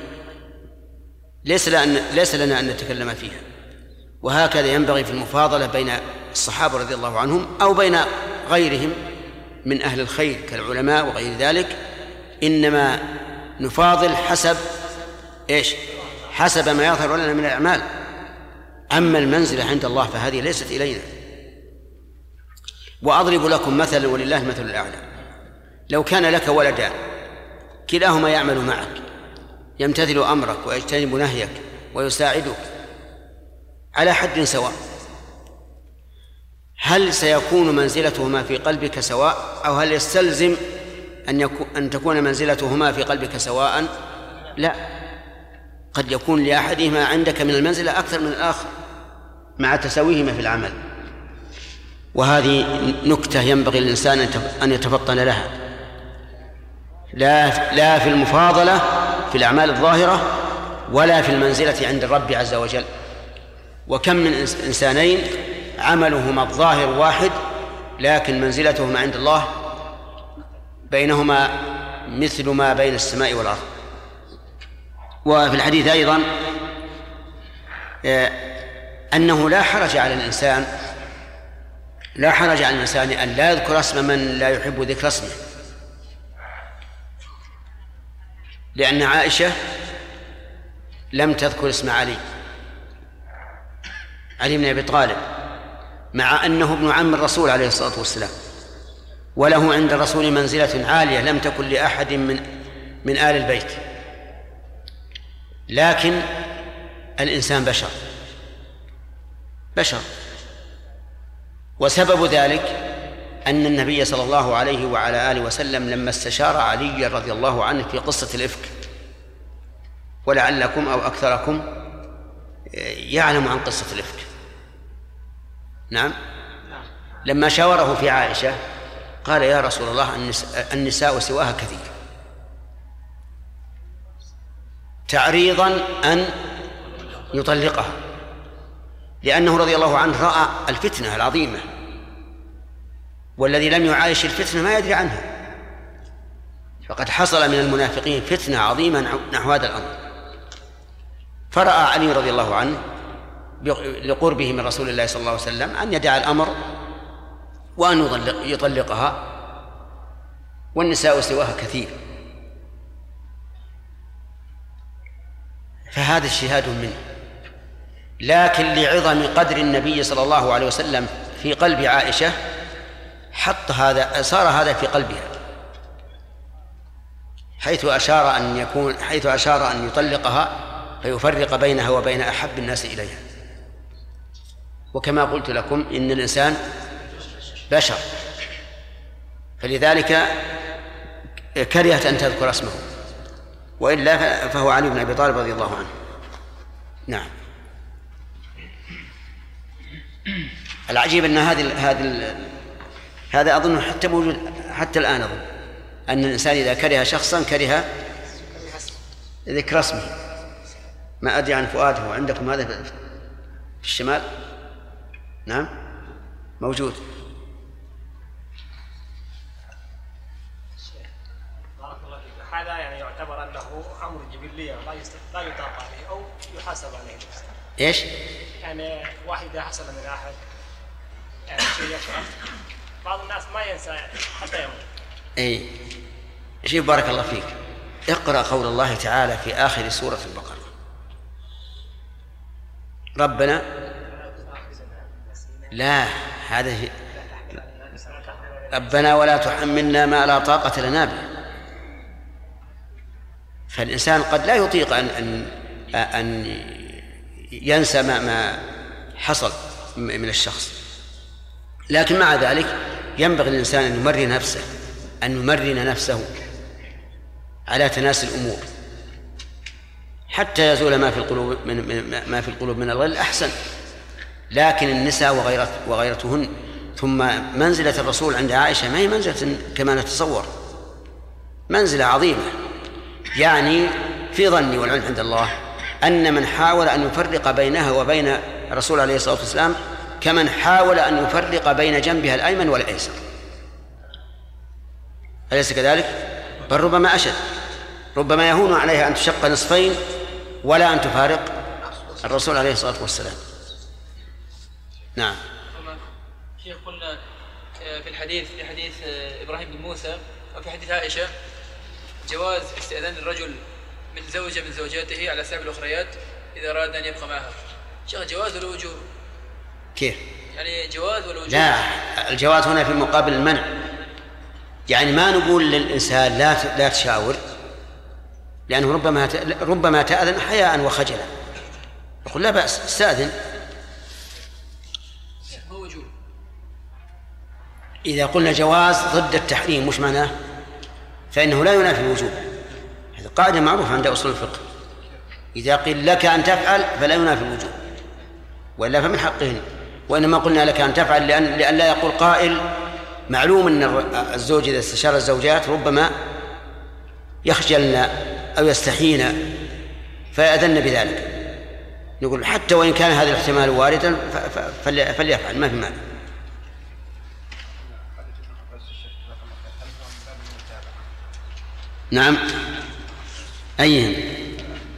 ليس لنا أن نتكلم فيها. وهكذا ينبغي في المفاضلة بين الصحابة رضي الله عنهم أو بين غيرهم من أهل الخير كالعلماء وغير ذلك، إنما نفاضل حسب ما يظهر لنا من الأعمال. أما المنزلة عند الله فهذه ليست إلينا. وأضرب لكم مثلا ولله المثل الأعلى. لو كان لك ولدان كلاهما يعمل معك، يمتثل أمرك ويجتنب نهيك ويساعدك على حد سواء، هل سيكون منزلتهما في قلبك سواء، أو هل يستلزم أن تكون منزلتهما في قلبك سواء؟ لا، قد يكون لأحدهما عندك من المنزلة أكثر من الآخر مع تساويهما في العمل. وهذه نكتة ينبغي للإنسان أن يتفطن لها، لا في المفاضلة في الأعمال الظاهرة ولا في المنزلة عند الرب عز وجل. وكم من إنسانين عملهما الظاهر واحد لكن منزلتهما عند الله بينهما مثل ما بين السماء والأرض. وفي الحديث أيضا أنه لا حرج على الإنسان أن لا يذكر اسم من لا يحب ذكر اسمه، لأن عائشة لم تذكر اسم علي بن أبي طالب، مع أنه ابن عم الرسول عليه الصلاة والسلام، وله عند الرسول منزلة عالية لم تكن لأحد من آل البيت. لكن الإنسان بشر، وسبب ذلك أن النبي صلى الله عليه وعلى آله وسلم لما استشار علي رضي الله عنه في قصة الإفك، ولعلكم أو أكثركم يعلم عن قصة الإفك. نعم، لما شاوره في عائشة قال: يا رسول الله، النساء سواها كثير، تعريضا أن يطلقها، لأنه رضي الله عنه رأى الفتنة العظيمة، والذي لم يعايش الفتنة ما يدري عنها، فقد حصل من المنافقين فتنة عظيمة نحو هذا الأمر. فرأى علي رضي الله عنه لقربه من رسول الله صلى الله عليه وسلم أن يدع الأمر وأن يطلقها، والنساء سواها كثير. فهذا اجتهاد منه، لكن لعظم قدر النبي صلى الله عليه وسلم في قلب عائشة صار هذا في قلبها، حيث أشار أن يطلقها فيفرق بينها وبين أحب الناس إليها. وكما قلت لكم إن الإنسان بشر، فلذلك كرهت أن تذكر اسمه، وإلا فهو علي بن أبي طالب رضي الله عنه. نعم. العجيب أن هذا أظن حتى موجود حتى الآن، أظن أن الإنسان إذا كره شخصا كره ذكر اسمه. ما أدري عن فؤاد، هو عندكم هذا في الشمال؟ نعم موجود. بارك الله فيك. هذا يعني يعتبر أنه أمر جبلي لا يطاق عليه أو يحاسب عليه. إيش؟ يعني واحد إذا حصل من أحد يعني شيء يكره، بعض الناس ما ينسى حتى يموت. أي شيء. بارك الله فيك. اقرأ قول الله تعالى في آخر سورة البقرة: ربنا لا، هذا ربنا ولا تحملنا ما لا طاقة لنا به. فالإنسان قد لا يطيق أن ينسى ما حصل من الشخص، لكن مع ذلك ينبغي الإنسان أن يمرن نفسه على تناسي الأمور حتى يزول ما في القلوب من الغل أحسن. لكن النساء وغيرتهن، ثم منزلة الرسول عند عائشة ما هي منزلة كما نتصور، منزلة عظيمة. يعني في ظني والعلم عند الله أن من حاول أن يفرق بينها وبين الرسول عليه الصلاة والسلام كمن حاول أن يفرق بين جنبها الأيمن والأيسر. أليس كذلك؟ بل ربما أشد، ربما يهون عليها أن تشق نصفين ولا أن تفارق الرسول عليه الصلاة والسلام. نعم. شيخ، قلنا في حديث إبراهيم بن موسى وفي حديث عائشة جواز استئذان الرجل من زوجة من زوجاته على حساب الأخريات إذا أراد أن يبقى معها. شيخ، جواز ولا وجوب؟ كيف؟ يعني جواز ولا وجوب؟ لا، الجواز هنا في مقابل المنع. يعني ما نقول للإنسان لا تشاور، لأنه ربما تأذن حياء وخجلا، يقول لا بأس استأذن. هو وجوب. إذا قلنا جواز ضد التحريم وش معناه؟ فإنه لا ينافي الوجوب. هذه قاعدة معروفة عند أصول الفقه، إذا قيل لك أن تفعل فلا ينافي الوجوب، وإلا فمن حقه. وإنما قلنا لك أن تفعل لأن لا يقول قائل معلوم أن الزوج إذا استشار الزوجات ربما يخجلن أو يستحين فيأذن بذلك. نقول حتى وإن كان هذا الاحتمال واردا فليفعل، ما في مانع. نعم. أيهم؟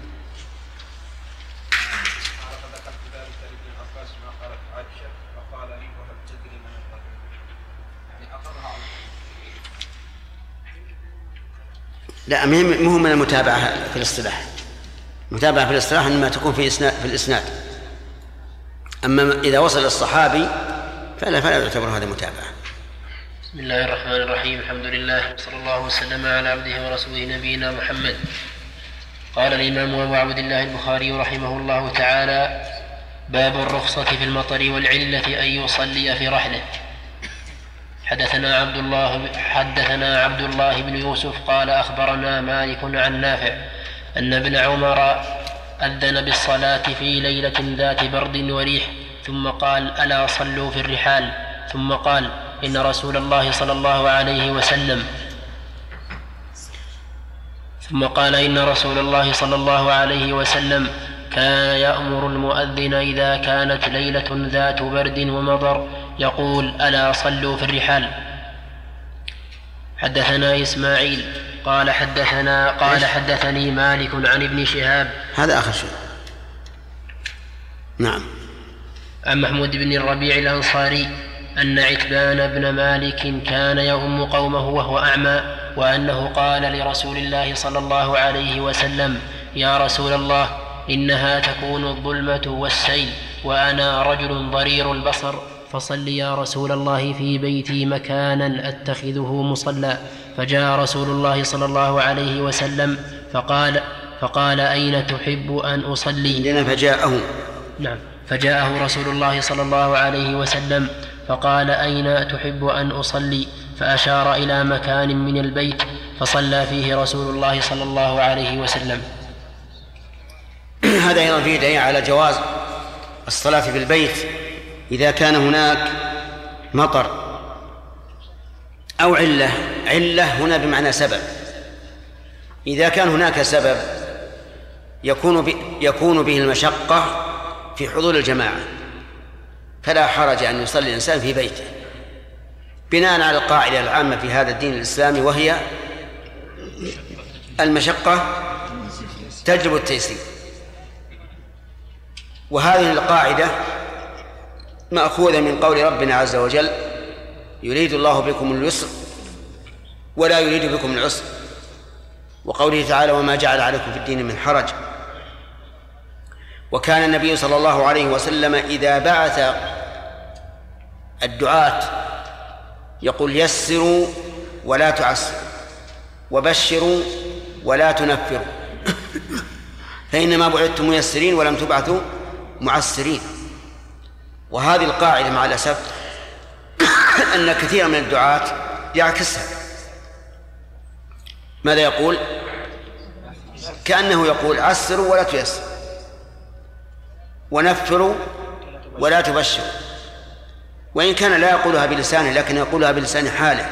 لا، مو من المتابعة في الاصطلاح. المتابعة في الاصطلاح إنما تكون في الإسناد، أما إذا وصل الصحابي فلا يعتبر هذا متابعة. بسم الله الرحمن الرحيم. الحمد لله وصلى الله وسلم على عبده ورسوله نبينا محمد. قال الإمام أبو عبد الله البخاري رحمه الله تعالى: باب الرخصة في المطر والعلة أن يصلي في رحله. حدثنا عبد الله بن يوسف قال أخبرنا مالك عن نافع أن ابن عمر أذن بالصلاة في ليلة ذات برد وريح، ثم قال: ألا صلوا في الرحال. ثم قال: إن رسول الله صلى الله عليه وسلم كان يأمر المؤذن إذا كانت ليلة ذات برد ومطر يقول: ألا صلوا في الرحال. حدثنا إسماعيل قال حدثني مالك عن ابن شهاب. هذا آخر شيء. نعم. عن محمود بن الربيع الأنصاري أن عتبان بن مالك كان يؤم قومه وهو أعمى، وأنه قال لرسول الله صلى الله عليه وسلم: يا رسول الله، إنها تكون الظلمة والسيل وأنا رجل ضرير البصر، فصل يا رسول الله في بيتي مكانا أتخذه مصلى. فجاء رسول الله صلى الله عليه وسلم فقال: أين تحب أن أصلي؟ فجاءه رسول الله صلى الله عليه وسلم فقال: أين تحب أن أصلي؟ فأشار إلى مكان من البيت فصلى فيه رسول الله صلى الله عليه وسلم. هذا أيضا فيه دليل على جواز الصلاة في البيت إذا كان هناك مطر أو علة هنا بمعنى سبب. إذا كان هناك سبب يكون به المشقة في حضور الجماعة فلا حرج أن يصلي الإنسان في بيته، بناء على القاعدة العامة في هذا الدين الإسلامي، وهي المشقة تجلب التيسير. وهذه القاعدة مأخوذة من قول ربنا عز وجل: يريد الله بكم اليسر ولا يريد بكم العسر، وقوله تعالى: وما جعل عليكم في الدين من حرج. وكان النبي صلى الله عليه وسلم إذا بعث الدعاة يقول: يسروا ولا تعسروا، وبشروا ولا تنفروا، فإنما بعثتم ميسرين ولم تبعثوا معسرين. وهذه القاعدة مع الأسف أن كثيرا من الدعاة يعكسها. ماذا يقول؟ كأنه يقول: عسروا ولا تيسروا، ونفروا ولا تبشروا، وإن كان لا يقولها بلسانه لكن يقولها بلسان حاله.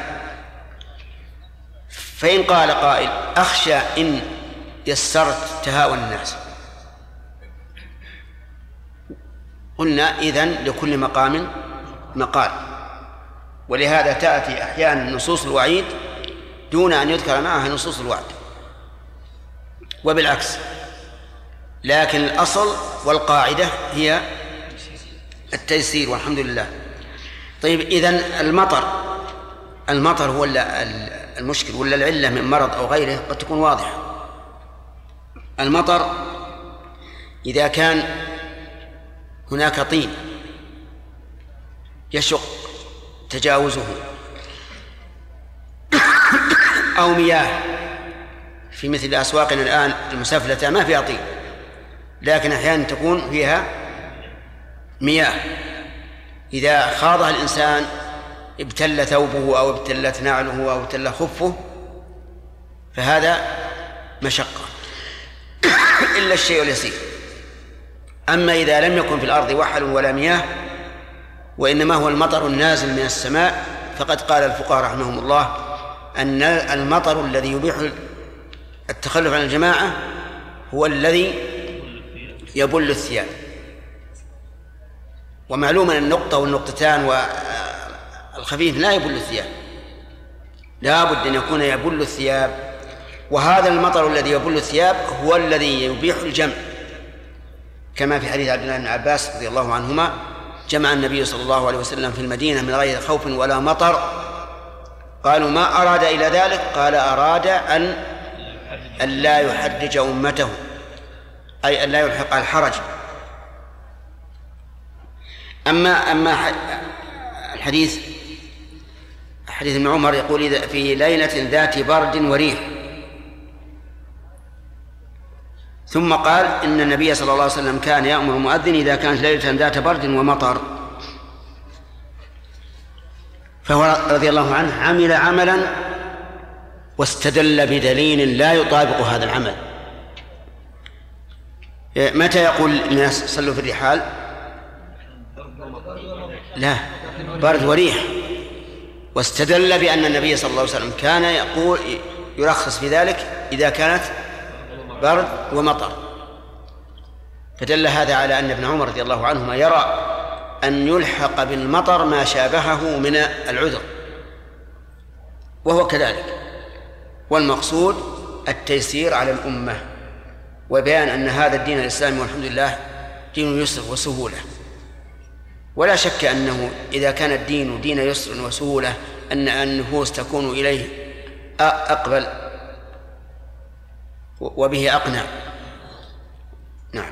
فإن قال قائل: أخشى إن يسرت تهاون الناس، قلنا إذن لكل مقام مقال. ولهذا تأتي أحيانا نصوص الوعيد دون أن يذكر معها نصوص الوعد، وبالعكس. لكن الأصل والقاعدة هي التيسير والحمد لله. طيب، إذن المطر هو المشكل ولا العلة من مرض أو غيره قد تكون واضحة. المطر إذا كان هناك طين يشق تجاوزه أو مياه، في مثل أسواقنا الآن المسفلتة ما فيها طين، لكن أحيانا تكون فيها مياه، إذا خاضها الإنسان ابتل ثوبه أو ابتلت نعله أو ابتل خفه، فهذا مشقة إلا الشيء اليسير. أما إذا لم يكن في الأرض وحل ولا مياه وإنما هو المطر النازل من السماء، فقد قال الفقهاء رحمهم الله أن المطر الذي يبيح التخلف عن الجماعة هو الذي يبل الثياب. ومعلوم أن النقطة والنقطتان والخفيف لا يبل الثياب، لا بد أن يكون يبل الثياب. وهذا المطر الذي يبل الثياب هو الذي يبيح الجمع، كما في حديث عبد الله بن عباس رضي الله عنهما: جمع النبي صلى الله عليه وسلم في المدينة من غير خوف ولا مطر. قالوا: ما أراد إلى ذلك؟ قال: أراد أن لا يحرج أمته، أي أن لا يلحق الحرج. أما الحديث ابن عمر يقول: في ليلة ذات برد وريح. ثم قال: إن النبي صلى الله عليه وسلم كان يأمر المؤذن إذا كانت ليلة ذات برد ومطر. فهو رضي الله عنه عمل عملا واستدل بدليل لا يطابق هذا العمل. متى يقول الناس صلوا في الرحال؟ لا، برد وريح. واستدل بأن النبي صلى الله عليه وسلم كان يرخص في ذلك إذا كانت برد ومطر. فدل هذا على أن ابن عمر رضي الله عنهما يرى أن يلحق بالمطر ما شابهه من العذر، وهو كذلك. والمقصود التيسير على الأمة، وبيان أن هذا الدين الإسلامي والحمد لله دين يسر وسهولة. ولا شك أنه إذا كان الدين دين يسر وسهولة أن النفوس تكون إليه أقبل وبه أقنع. نعم.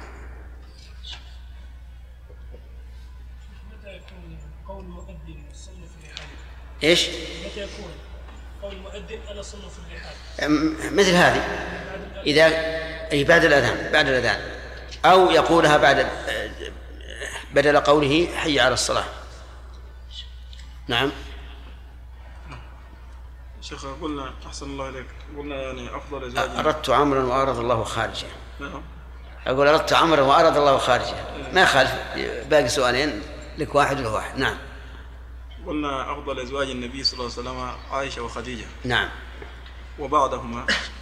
متى يكون قول المؤذن صلوا في الرحال؟ إيش؟ متى يكون قول المؤذن ألا صلوا في الرحال؟ مثل هذه إذا أي بعد الأذان أو يقولها بدل قوله حي على الصلاة. نعم. شيخ، قلنا أحسن الله إليك، قلنا يعني أفضل زواج. أردت عمرا وأراد الله خارجه. نعم. أقول أردت عمرا وأراد الله خارجه، ما يخالف. باقي سؤالين لك، واحد وله واحد. نعم. قلنا أفضل أزواج النبي صلى الله عليه وسلم عائشة وخديجة. نعم. وبعدهما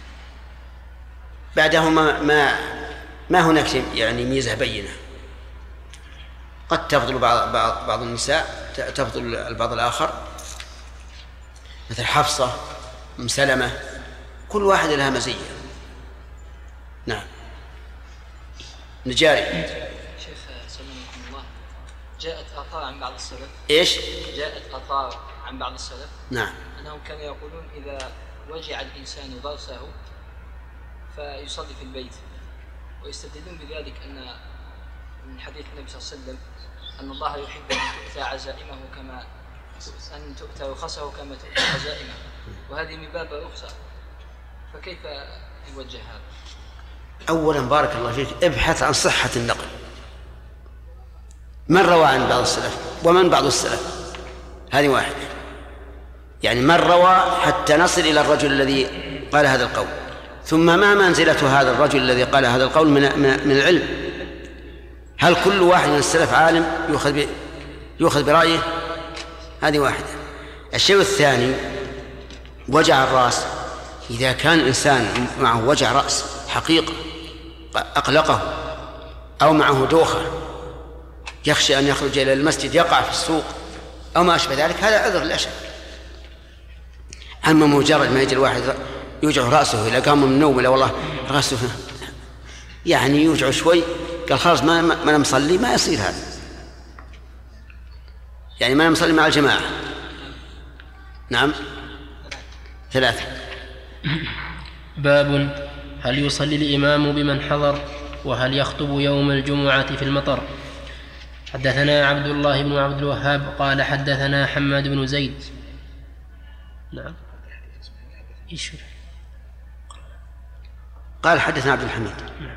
ما هناك يعني ميزة بينة. قد تفضل بعض النساء، تفضل البعض الآخر، مثل حفصة، أم سلمة، كل واحد لها مزية. نعم. نجاري. شيخ سلمكم الله، جاءت آثار عن بعض السلف. إيش؟ جاءت آثار عن بعض السلف. نعم. أنهم كانوا يقولون إذا وجع الإنسان ضرسه فيصلي في البيت، ويستدلون بذلك أن من حديث النبي صلى الله عليه وسلم أن الله يحب أن تؤتى عزائمه كما أن تؤتى رخصه كما تؤتى عزائمه، وهذه من باب الرخصة، فكيف يوجه هذا؟ أولا بارك الله فيك، ابحث عن صحة النقل، من روى عن بعض السلف ومن بعض السلف، هذه واحدة. يعني من روى حتى نصل إلى الرجل الذي قال هذا القول، ثم ما منزلة هذا الرجل الذي قال هذا القول من العلم. هل كل واحد من السلف عالم يؤخذ برأيه؟ هذه واحدة. الشيء الثاني وجع الرأس، إذا كان الإنسان معه وجع رأس حقيقة أقلقه، أو معه دوخة يخشى أن يخرج إلى المسجد يقع في السوق أو ما أشبه ذلك، هذا عذر لا شك. أما مجرد ما يجي الواحد يوجع رأسه إذا قام من النوم إلا والله رأسه يعني يوجع شوي قال خلاص ما أنا مصلي، ما يصير هذا، يعني ما أنا مصلي مع الجماعة. نعم. 3. باب هل يصلي الإمام بمن حضر وهل يخطب يوم الجمعة في المطر. حدثنا عبد الله بن عبد الوهاب قال حدثنا حماد بن زيد. نعم. قال حدثنا عبد الحميد.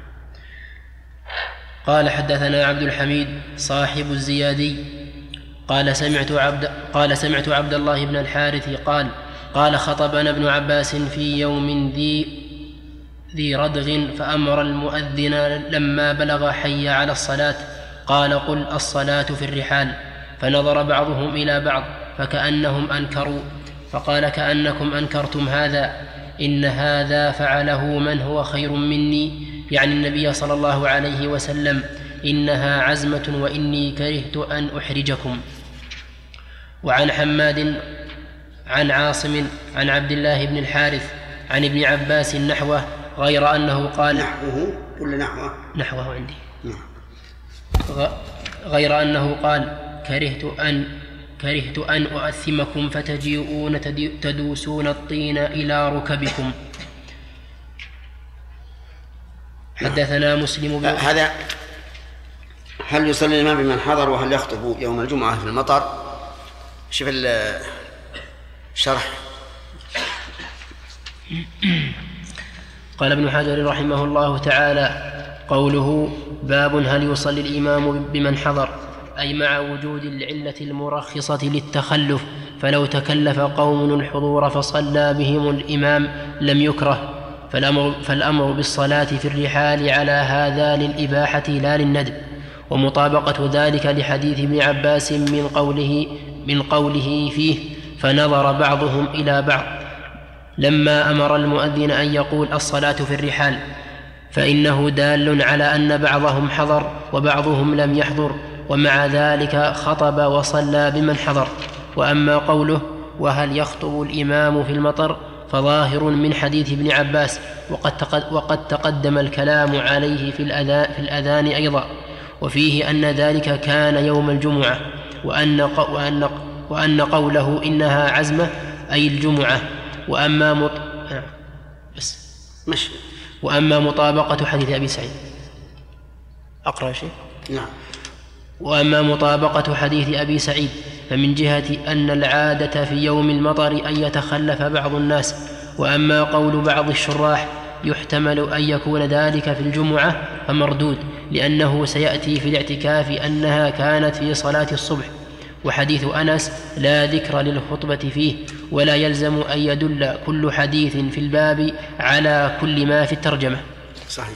قال حدثنا عبد الحميد صاحب الزيادي قال سمعت عبد الله بن الحارث قال خطبنا ابن عباس في يوم ذي ردغ فأمر المؤذن لما بلغ حي على الصلاة قال قل الصلاة في الرحال، فنظر بعضهم إلى بعض فكأنهم أنكروا، فقال كأنكم أنكرتم هذا، إن هذا فعله من هو خير مني، يعني النبي صلى الله عليه وسلم، إنها عزمة وإني كرهت أن أحرجكم. وعن حماد عن عاصم عن عبد الله بن الحارث عن ابن عباس نحوه غير أنه قال نحوه ولا نحوه عندي غير أنه قال كرهت أن أؤثمكم فتجيئون تدوسون الطين إلى ركبكم. حدثنا مسلم هذا هل يصلي الإمام بمن حضر وهل يخطب يوم الجمعة في المطر. شوف الشرح. قال ابن حجر رحمه الله تعالى قوله باب هل يصلي الإمام بمن حضر، أي مع وجود العلة المرخصة للتخلف، فلو تكلف قوم الحضور فصلى بهم الإمام لم يكره، فالأمر بالصلاة في الرحال على هذا للإباحة لا للندب، ومطابقة ذلك لحديث ابن عباس من قوله فيه فنظر بعضهم إلى بعض لما أمر المؤذن أن يقول الصلاة في الرحال، فإنه دال على أن بعضهم حضر وبعضهم لم يحضر، ومع ذلك خطب وصلى بمن حضر. وأما قوله وهل يخطب الإمام في المطر فظاهر من حديث ابن عباس، وقد تقدم الكلام عليه في الأذان أيضا، وفيه أن ذلك كان يوم الجمعة، وأن قوله إنها عزمة أي الجمعة. وأما مطابقة حديث أبي سعيد أقرأ شيء؟ نعم. وأما مطابقة حديث أبي سعيد فمن جهة أن العادة في يوم المطر أن يتخلف بعض الناس، وأما قول بعض الشراح يحتمل أن يكون ذلك في الجمعة فمردود، لأنه سيأتي في الاعتكاف أنها كانت في صلاة الصبح، وحديث أنس لا ذكر للخطبة فيه، ولا يلزم أن يدل كل حديث في الباب على كل ما في الترجمة. صحيح.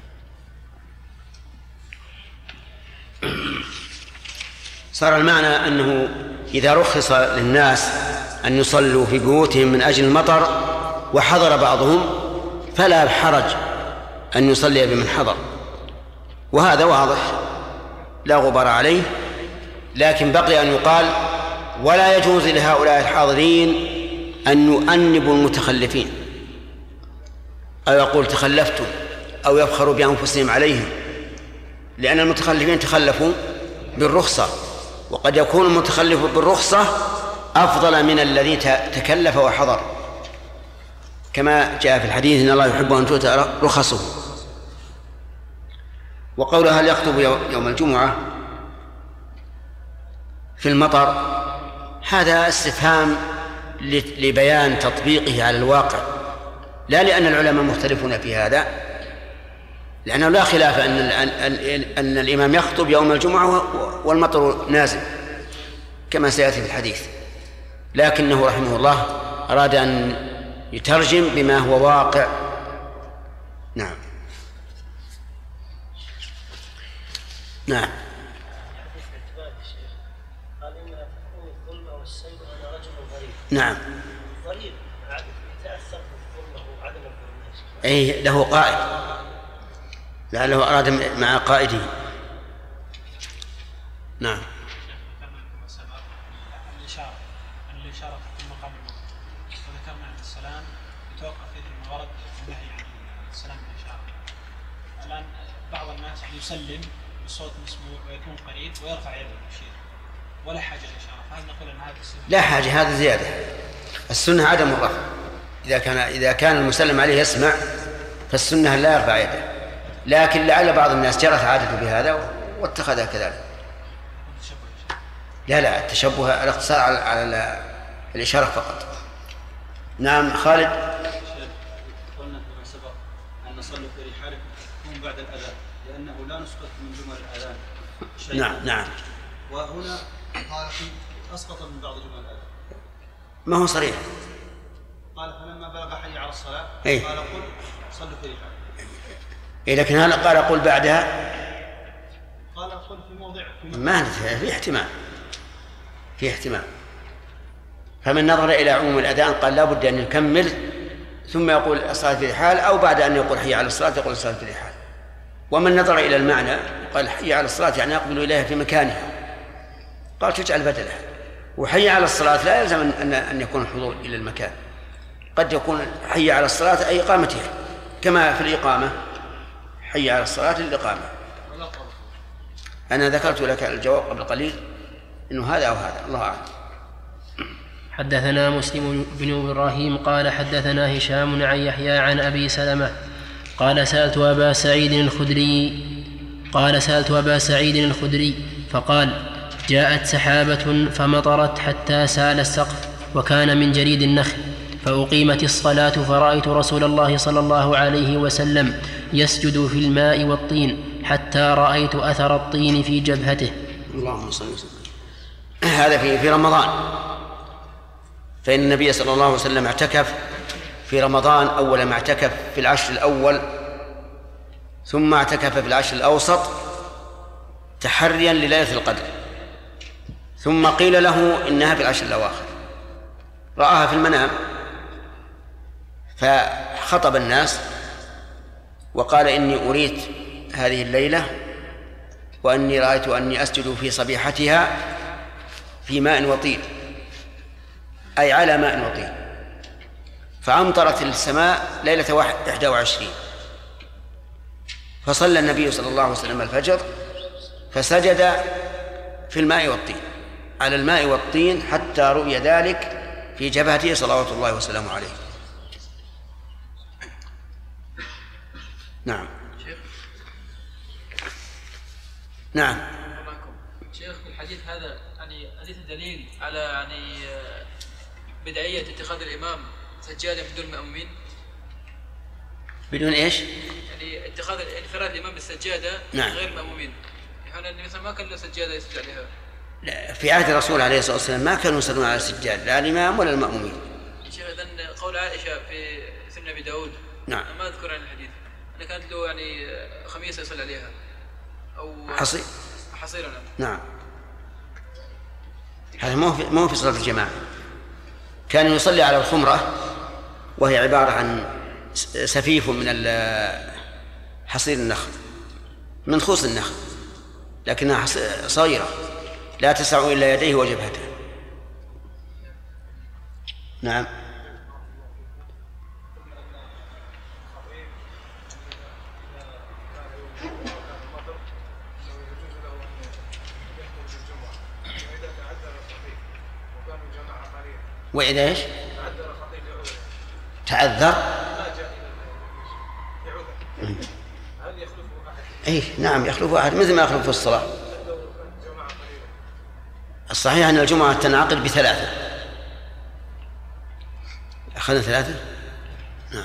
صار المعنى أنه إذا رخص للناس أن يصلوا في بيوتهم من أجل المطر وحضر بعضهم فلا حرج أن يصلي بمن حضر، وهذا واضح لا غبار عليه. لكن بقي أن يقال ولا يجوز لهؤلاء الحاضرين أن يؤنبوا المتخلفين، أو يقول تخلفتم، أو يفخروا بأنفسهم عليهم، لأن المتخلفين تخلفوا بالرخصة، وقد يكون المتخلف بالرخصة أفضل من الذي تكلف وحضر، كما جاء في الحديث إن الله يحب أن تؤتى رخصه. وقوله هل يخطب يوم الجمعة في المطر هذا استفهام لبيان تطبيقه على الواقع، لا لأن العلماء مختلفون في هذا، لأنه لا خلاف أن الإمام يخطب يوم الجمعة والمطر نازل كما سيأتي في الحديث، لكنه رحمه الله أراد أن يترجم بما هو واقع. نعم. نعم. نعم. غريب يتأثر بالظلم وعدم الظلم. أي له قائد، لعله أراد مع قائده. نعم. الإشارة في المقام وذكرنا توقف فيه ما ورد النهي عن السلام بالإشارة. الآن بعض الناس يعني يسلم بصوت مسموع ويكون قريب ويرفع يده ويشير ولا حاجة للإشارة، فهل نقول أن هذا السنة؟ لا حاجة، هذا زيادة. السنة عدم الرفع. إذا كان المسلم عليه يسمع فالسنة لا يرفع يده، لكن لعل بعض الناس جرت عادته بهذا واتخذها كذلك. لا التشبه الاقتصار على الإشارة فقط. نعم خالد. قلنا فيما سبق أن نصلي في رحالكم هم بعد الأذان لأنه لا نسقط من جمل الأذان شيئا. نعم. وهنا قال أسقط من بعض جمل الأذان. ما هو صريح. قال فلما بلغ حي على الصلاة قال قل صلوا في رحالكم. لكن هل قال قل بعدها؟ قال قل في موضع ما في احتمال. فمن نظر إلى عموم الأذان قال لا بد أن يكمل ثم يقول الصلاة في الرحال، أو بعد أن يقول حي على الصلاة يقول الصلاة في الرحال. ومن نظر إلى المعنى قال حي على الصلاة يعني يقبل إليها في مكانها، قال تجعل بدلها. وحي على الصلاة لا يلزم أن يكون الحضور إلى المكان، قد يكون حي على الصلاة أي إقامتها، كما في الإقامة حي على الصلاة للإقامة. أنا ذكرت لك الجواب قبل قليل إنه هذا أو هذا، الله أعلم. حدثنا مسلم بن إبراهيم قال حدثنا هشام عن يحيى عن أبي سلمة قال سألت أبا سعيد الخدري فقال جاءت سحابة فمطرت حتى سال السقف وكان من جريد النخل، فأقيمت الصلاة فرأيت رسول الله صلى الله عليه وسلم يسجد في الماء والطين حتى رأيت أثر الطين في جبهته. اللهم صل وسلم. هذا في رمضان، فإن النبي صلى الله عليه وسلم اعتكف في رمضان أول ما اعتكف في العشر الأول، ثم اعتكف في العشر الأوسط تحريا لليلة القدر، ثم قيل له إنها في العشر الأواخر، رآها في المنام فخطب الناس وقال إني أريت هذه الليلة وأني رأيت أني أسجد في صبيحتها في ماء وطين، أي على ماء وطين. فأمطرت السماء ليلة 21، فصلى النبي صلى الله عليه وسلم الفجر فسجد في الماء والطين على الماء والطين حتى رؤي ذلك في جبهته صلوات الله وسلامه عليه. نعم. نعم. شيخ الحديث هذا يعني أليس دليل على بدعية اتخاذ الإمام سجادة بدون المأمومين؟ بدون ايش؟ يعني اتخاذ انفراد الإمام بالسجادة نعم. غير المأمومين. يعني النبي مثلا ما كان له سجادة يسجد عليها. لا، في عهد الرسول عليه الصلاة والسلام ما كانوا يصلون على السجاد لا الإمام ولا المأمومين. شيخ إذن قول عائشة في سنن أبي داود نعم. ما أذكر عن الحديث أنا كانت له خميسة يصلي عليها أو حصيرة. نعم. هذا ما هو في صلاة الجماعة. كان يصلي على الخمرة وهي عبارة عن سفيف من حصير النخل من خوص النخل، لكنها صغيرة لا تسع إلا يديه وجبهته. نعم. وإذا إيش؟ تعذر. إيه نعم يخلف أحد مثل ما يخلف في الصلاة. الصحيح أن الجمعة تنعقد ب3. أخذنا 3. نعم.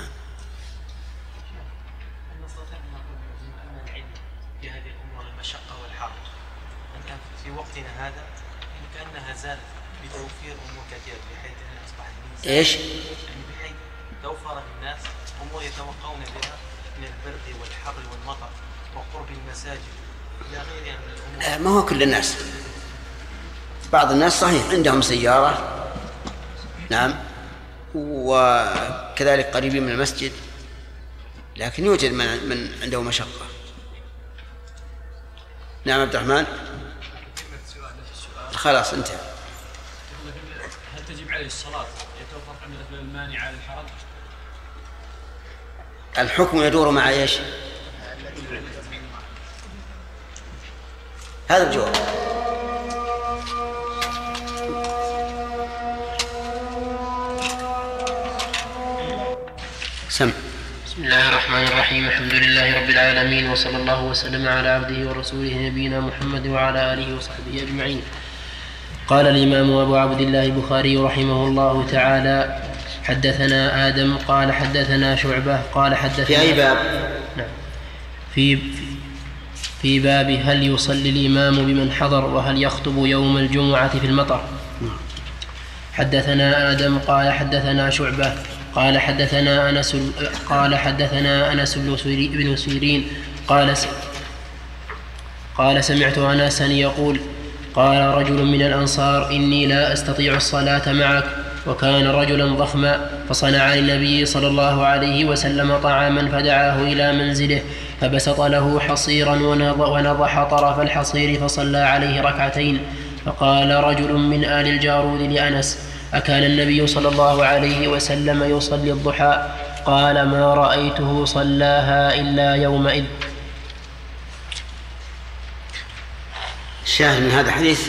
في هذه الأمور المشقة والحرج أنت في وقتنا هذا كأنها زالت بتوفير أمور كثيرة بحيث أن أصبح إيش؟ يعني بحيث توفر الناس أمور يتوقون بها من البرد والحر والمطر وقرب المساجد إلى غيرها من الأمور. ما هو كل الناس، بعض الناس صحيح عندهم سيارة نعم وكذلك قريبين من المسجد، لكن يوجد من عنده مشقة. نعم عبد الرحمن. خلاص انتهى. هل تجب عليه الصلاة يتوفر من الأسباب المانعة للحرج؟ الحكم يدور مع ايش؟ هذا الجواب. سم. بسم الله الرحمن الرحيم. الحمد لله رب العالمين، وصلى الله وسلم على عبده ورسوله نبينا محمد وعلى آله وصحبه أجمعين. قال الإمام أبو عبد الله البخاري رحمه الله تعالى: حدثنا آدم قال حدثنا شعبة قال حدثنا. في أي باب؟ نعم، في باب هل يصلي الإمام بمن حضر وهل يخطب يوم الجمعة في المطر. حدثنا آدم قال حدثنا شعبة قال حدثنا أنس بن سيرين قال سمعت أنسا يقول: قال رجل من الأنصار: إني لا أستطيع الصلاة معك. وكان رجلا ضخما، فصنع للنبي صلى الله عليه وسلم طعاما فدعاه إلى منزله، فبسط له حصيرا ونضح طرف الحصير فصلى عليه ركعتين. فقال رجل من آل الجارود لأنس: أكان النبي صلى الله عليه وسلم يصلي الضحى؟ قال: ما رأيته صلاها إلا يومئذ. الشاهد من هذا الحديث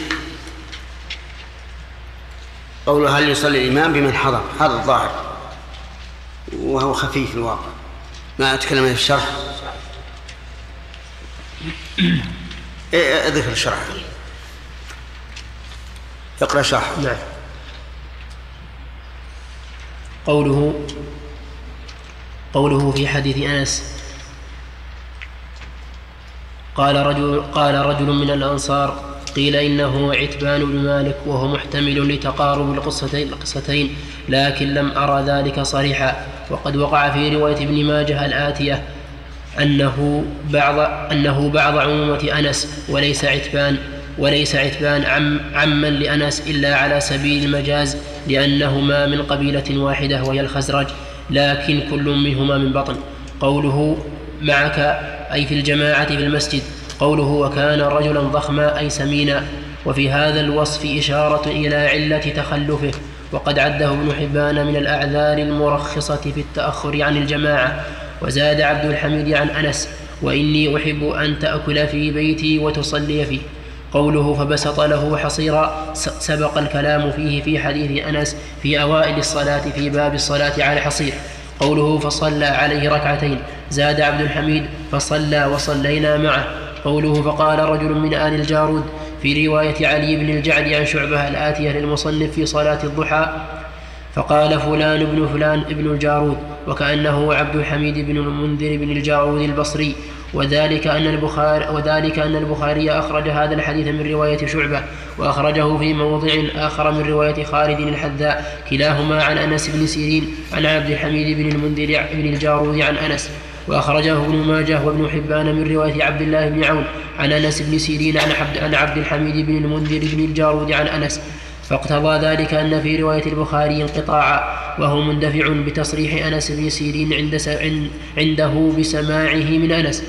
قوله هل يصلي الإمام بمن حضر، هذا الظاهر وهو خفيف الواقع، ما أتكلم عن الشرح. ذكر الشرح، اقرأ شرح. نعم. قوله في حديث أنس: قال رجل من الأنصار، قيل إنه عتبان بن مالك، وهو محتمل لتقارب القصتين، لكن لم أرى ذلك صريحا. وقد وقع في رواية ابن ماجه الآتية أنه بعض عمومة أنس، وليس عتبان عما لأنس إلا على سبيل المجاز، لأنهما من قبيلة واحدة وهي الخزرج، لكن كل منهما من بطن. قوله معك أي في الجماعة في المسجد. قوله وكان رجلا ضخما أي سمينا. وفي هذا الوصف إشارة إلى علة تخلفه، وقد عده ابن حبان من الأعذار المرخصة في التأخر عن الجماعة. وزاد عبد الحميد عن أنس: وإني أحب أن تأكل في بيتي وتصلي فيه. قوله فبسط له حصيرا سبق الكلام فيه في حديث أنس في أوائل الصلاة في باب الصلاة على الحصير. قوله فصلى عليه ركعتين. زاد عبد الحميد: فصلى وصلينا معه. قوله فقال رجل من آل الجارود في رواية علي بن الجعد عن شعبة الآتية للمصنف في صلاة الضحى: فقال فلان ابن فلان ابن الجارود، وكأنه عبد الحميد بن المنذر بن الجارود البصري. وذلك أن البخاري أخرج هذا الحديث من رواية شعبة، وأخرجه في موضع آخر من رواية خالد الحذاء، كلاهما عن أنس بن سيرين عن عبد الحميد بن المنذر بن الجارود عن أنس. وأخرجه ابن ماجه وابن حبان من رواية عبد الله بن عون عن أنس بن سيرين عن عبد الحميد بن المنذر بن الجارود عن أنس. فاقتضى ذلك أن في رواية البخاري انقطاعا، وهو مندفع بتصريح أنس بن سيرين عنده بسماعه من أنس.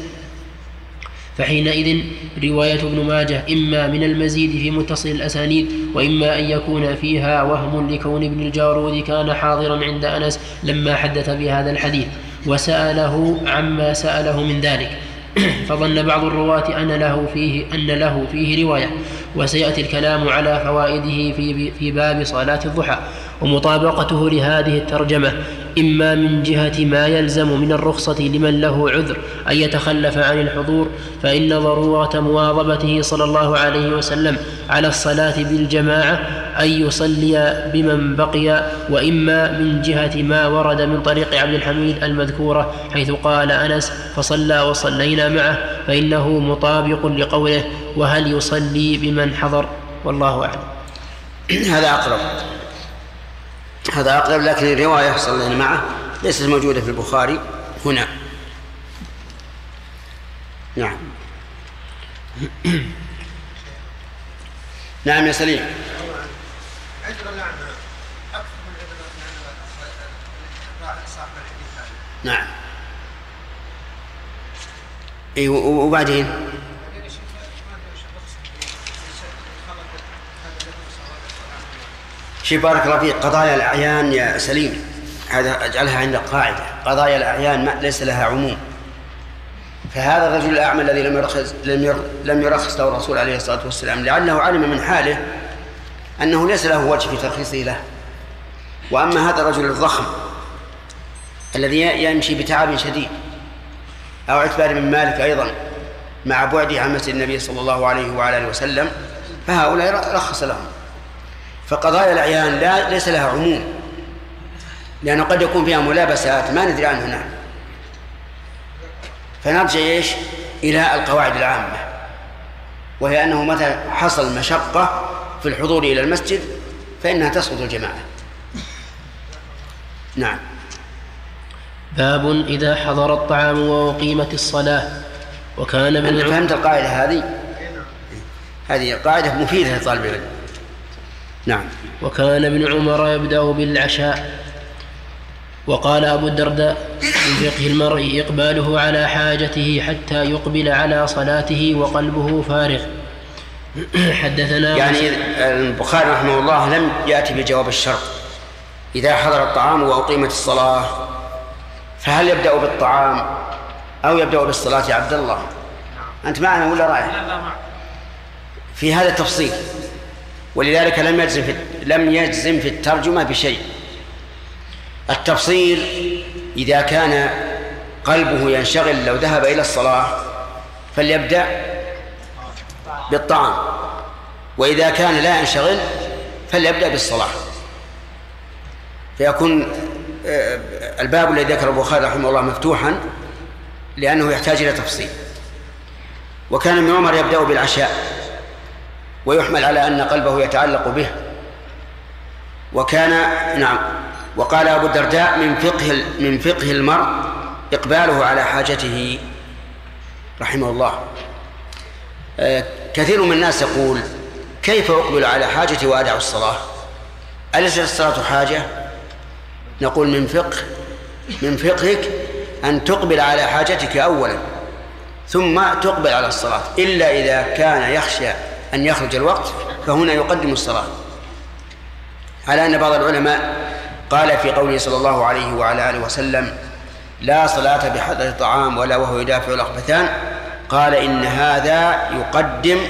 فحينئذ رواية ابن ماجه إما من المزيد في متصل الأسانيد، وإما أن يكون فيها وهم لكون ابن الجارود كان حاضرا عند أنس لما حدث بهذا الحديث، وسأله عما سأله من ذلك. فظن بعض الرواة أن له فيه رواية، وسيأتي الكلام على فوائده في باب صلاة الضحى. ومطابقته لهذه الترجمة إما من جهة ما يلزم من الرخصة لمن له عذر أن يتخلف عن الحضور، فإن ضرورة مواظبته صلى الله عليه وسلم على الصلاة بالجماعة أن يصلي بمن بقي، وإما من جهة ما ورد من طريق عبد الحميد المذكورة، حيث قال أنس فصلى وصلينا معه، فإنه مطابق لقوله وهل يصلي بمن حضر. والله أعلم. هذا أقرب، لكن الرواية صلينا معه ليست موجودة في البخاري هنا. نعم. نعم يا سليم. نعم. إيه وبعدين شي بارك الله فيك، قضايا الأعيان يا سليم هذا أجعلها عندك قاعدة: قضايا الأعيان ليس لها عموم. فهذا الرجل الأعمى الذي لم يرخص له الرسول عليه الصلاة والسلام لعله علم من حاله أنه ليس له وجه في ترخيصه له. وأما هذا الرجل الضخم الذي يمشي بتعب شديد أو اعتبار من مالك أيضا مع بعده عن مسجد النبي صلى الله عليه وعلى آله وسلم، فهؤلاء رخص لهم. فقضايا الأعيان ليس لها عموم، لأنه قد يكون فيها ملابسات ما ندري عنها نحن. فنرجع إلى القواعد العامة، وهي أنه متى حصل مشقة في الحضور إلى المسجد فإنها تسقط الجماعة. نعم. باب إذا حضر الطعام وأقيمت الصلاة. وكان أنت فهمت القاعدة هذه قاعدة مفيدة لطالب العلم. نعم. وكان ابن عمر يبدأ بالعشاء. وقال أبو الدرداء: من فقه المرء إقباله على حاجته حتى يقبل على صلاته وقلبه فارغ. حدثنا يعني البخاري رحمه الله لم يأتي بجواب الشرط: إذا حضر الطعام وأقيمت الصلاة فهل يبدأ بالطعام أو يبدأ بالصلاة يا عبد الله؟ أنت معنا ولا رايح؟ في هذا التفصيل، ولذلك لم يجزم في الترجمة بشيء. التفصيل: إذا كان قلبه ينشغل لو ذهب إلى الصلاة فليبدأ بالطعام، وإذا كان لا ينشغل فليبدأ بالصلاة. فيكون الباب الذي ذكر البخاري رحمه الله مفتوحا لأنه يحتاج إلى تفصيل. وكان ابن عمر يبدأ بالعشاء، ويحمل على أن قلبه يتعلق به. وقال أبو الدرداء: من فقه المرء إقباله على حاجته رحمه الله. كثير من الناس يقول: كيف أقبل على حاجتي وأدع الصلاة؟ أليس الصلاة حاجة؟ نقول: من فقهك أن تقبل على حاجتك أولا ثم تقبل على الصلاة، إلا إذا كان يخشى أن يخرج الوقت فهنا يقدم الصلاة. على أن بعض العلماء قال في قوله صلى الله عليه وعلى آله وسلم: لا صلاة بحضرة طعام ولا وهو يدافع الأخبثان، قال: إن هذا يقدم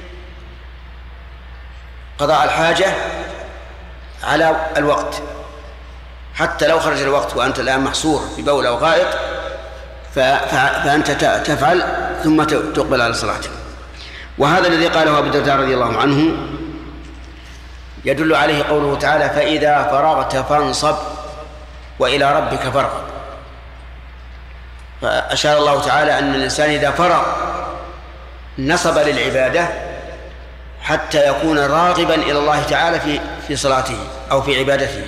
قضاء الحاجة على الوقت، حتى لو خرج الوقت وأنت الآن محصور ببول أو غائط فأنت تفعل ثم تقبل على صلاتك. وهذا الذي قاله أبو الدرداء رضي الله عنه يدل عليه قوله تعالى: فإذا فرغت فانصب وإلى ربك فارغب. فأشار الله تعالى أن الإنسان إذا فرغ نصب للعبادة حتى يكون راغبا إلى الله تعالى في صلاته أو في عبادته.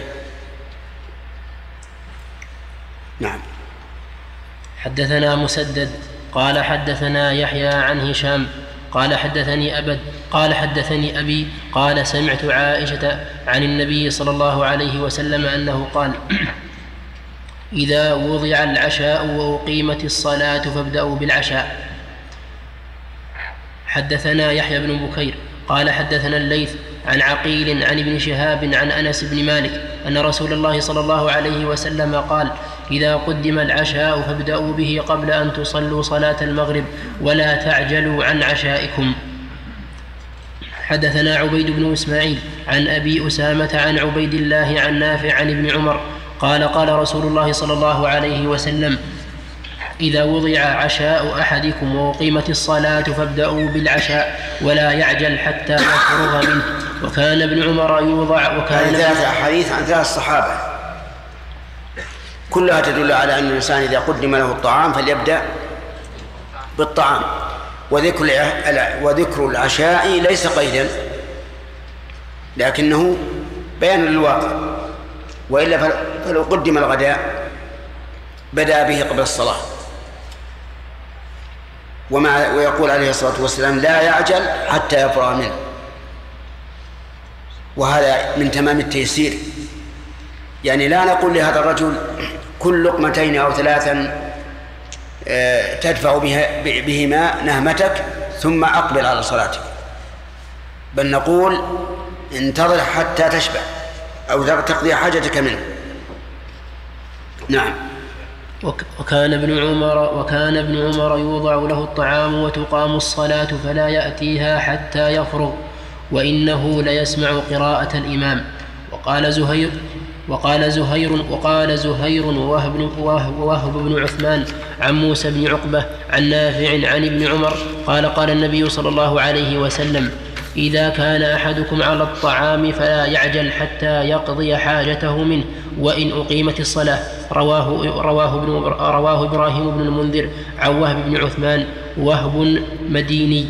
نعم. حدثنا مسدد قال حدثنا يحيى عن هشام قال حدثني أبي قال: سمعت عائشة عن النبي صلى الله عليه وسلم أنه قال: إذا وضع العشاء وأقيمت الصلاة فابدأوا بالعشاء. حدثنا يحيى بن بكير قال حدثنا الليث عن عقيل عن ابن شهاب عن أنس بن مالك أن رسول الله صلى الله عليه وسلم قال: إذا قدم العشاء فابدأوا به قبل أن تصلوا صلاة المغرب ولا تعجلوا عن عشائكم. حدثنا عبيد بن إسماعيل عن أبي أسامة عن عبيد الله عن نافع عن ابن عمر قال: قال رسول الله صلى الله عليه وسلم: إذا وضع عشاء أحدكم وأقيمت الصلاة فابدأوا بالعشاء ولا يعجل حتى يفرغ منه. وكان ابن عمر يوضع. وكان ثلاث أحاديث عن ثلاث الصحابة كلها تدل على أن الإنسان إذا قدم له الطعام فليبدأ بالطعام، وذكر العشاء ليس قيدا لكنه بيان للواقع، وإلا فلو قدم الغداء بدأ به قبل الصلاة. ويقول عليه الصلاة والسلام: لا يعجل حتى يفرغ منه. وهذا من تمام التيسير، يعني لا نقول لهذا الرجل كل لقمتين أو ثلاثا تدفع بهما نهمتك ثم أقبل على صلاتك، بل نقول انتظر حتى تشبع أو تقضي حاجتك منه. نعم. وكان ابن عمر يوضع له الطعام وتقام الصلاة فلا يأتيها حتى يفرغ، وإنه ليسمع قراءة الإمام. وقال زهير ووهب بن عثمان عن موسى بن عقبة عن نافع عن ابن عمر قال النبي صلى الله عليه وسلم: إذا كان أحدكم على الطعام فلا يعجل حتى يقضي حاجته منه وإن أقيمت الصلاة. رواه إبراهيم بن المنذر عن وهب بن عثمان وهب مديني.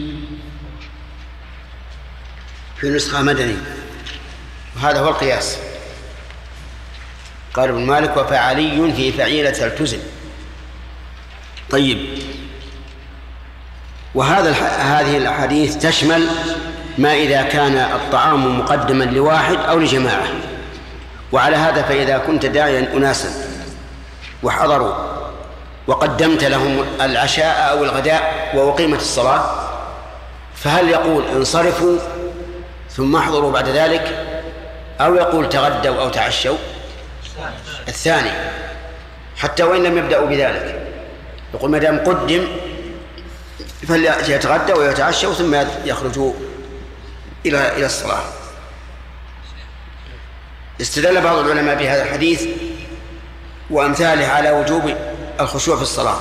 في نسخة مدني، وهذا هو القياس. قال ابن مالك: وفعلي في فعيلة التزم. طيب، هذه الأحاديث تشمل ما إذا كان الطعام مقدما لواحد أو لجماعة. وعلى هذا فإذا كنت داعيا أناسا وحضروا وقدمت لهم العشاء أو الغداء وأقيمت الصلاة، فهل يقول انصرفوا ثم احضروا بعد ذلك، أو يقول تغدوا أو تعشوا؟ الثاني، حتى وإن لم يبدأوا بذلك. يقول ما دام قدم فليتغدوا ويتعشوا ثم يخرجوا إلى الصلاة. استدل بعض العلماء بهذا الحديث وأمثاله على وجوب الخشوع في الصلاة،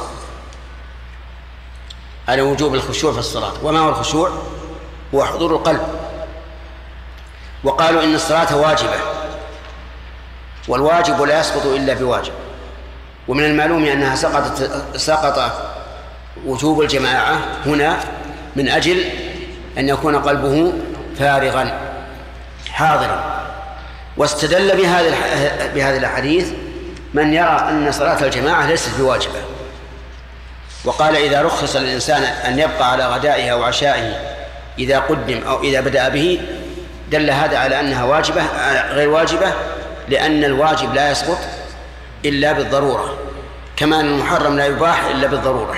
على وجوب الخشوع في الصلاة. وما هو الخشوع؟ هو حضور القلب. وقالوا إن الصلاة واجبة، والواجب لا يسقط إلا بواجب. ومن المعلوم أنها سقط وجوب الجماعة هنا من أجل أن يكون قلبه فارغا حاضرا. واستدل بهذه الأحاديث من يرى أن صلاة الجماعة ليست بواجبة، وقال إذا رخص للإنسان أن يبقى على غدائه أو عشائه إذا قدم أو إذا بدأ به، دل هذا على أنها واجبة غير واجبة، لأن الواجب لا يسقط إلا بالضرورة، كما أن المحرم لا يباح إلا بالضرورة.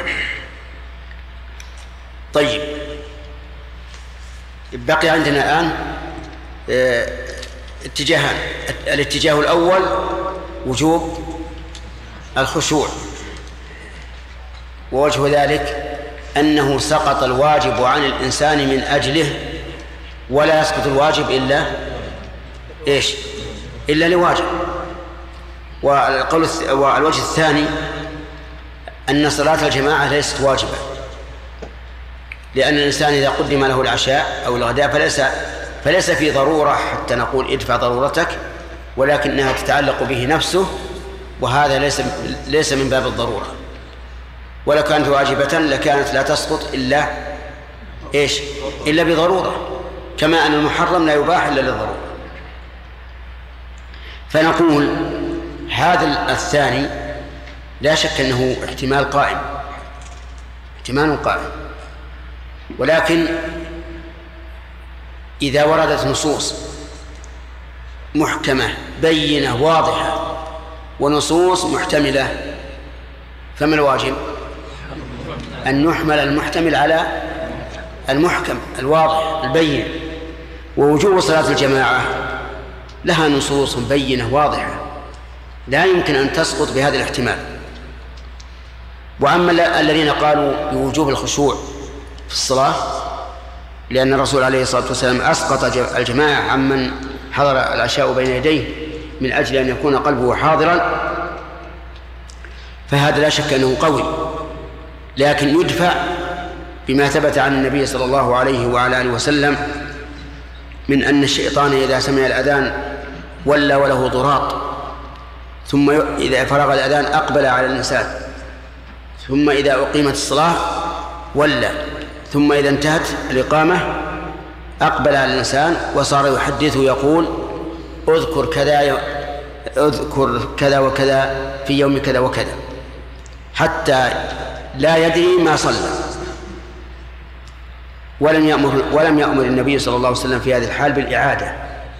طيب، بقي عندنا الآن اتجاهان. الاتجاه الأول وجوب الخشوع، ووجه ذلك أنه سقط الواجب عن الإنسان من أجله، ولا يسقط الواجب إلا لواجب. والوجه الثاني أن صلاة الجماعة ليست واجبة، لأن الإنسان إذا قدم له العشاء أو الغداء فليس في ضرورة حتى نقول ادفع ضرورتك، ولكنها تتعلق به نفسه، وهذا ليس من باب الضرورة. ولو كانت واجبة لكانت لا تسقط إلا بضرورة، كما أن المحرم لا يباح إلا للضرورة. فنقول هذا الثاني لا شك أنه احتمال قائم، ولكن إذا وردت نصوص محكمة بينة واضحة ونصوص محتملة، فما الواجب؟ أن نحمل المحتمل على المحكم الواضح البين. ووجوب صلاة الجماعة لها نصوص بينة واضحة لا يمكن أن تسقط بهذا الاحتمال. وأما الذين قالوا بوجوب الخشوع في الصلاة لأن الرسول عليه الصلاة والسلام أسقط الجماعة عمن حضر العشاء بين يديه من أجل أن يكون قلبه حاضرا، فهذا لا شك أنه قوي، لكن يدفع بما ثبت عن النبي صلى الله عليه وعلى آله وسلم من أن الشيطان إذا سمع الأذان ولى وله ضراط، ثم إذا فرغ الأذان أقبل على الإنسان، ثم إذا أقيمت الصلاة ولى، ثم إذا انتهت الإقامة أقبل على الإنسان وصار يحدث ويقول اذكر كذا وكذا في يوم كذا وكذا، حتى لا يدري ما صلى. ولم يأمر النبي صلى الله عليه وسلم في هذه الحال بالإعادة.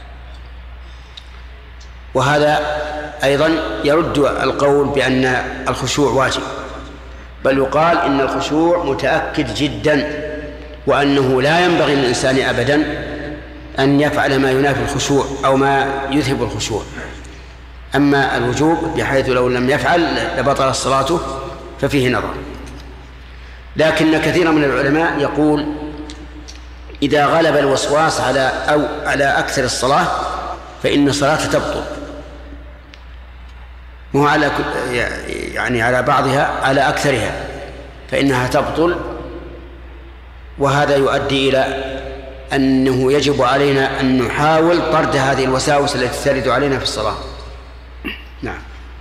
وهذا أيضا يرد القول بأن الخشوع واجب، بل يقال إن الخشوع متأكد جدا، وأنه لا ينبغي للإنسان أبدا أن يفعل ما ينافي الخشوع أو ما يذهب الخشوع. أما الوجوب بحيث لو لم يفعل لبطل صلاته ففيه نظر. لكن كثير من العلماء يقول إذا غلب الوسواس على أكثر الصلاة فإن الصلاة تبطل، مو على يعني على بعضها، على أكثرها فإنها تبطل. وهذا يؤدي إلى أنه يجب علينا أن نحاول طرد هذه الوساوس التي ترد علينا في الصلاة. نعم.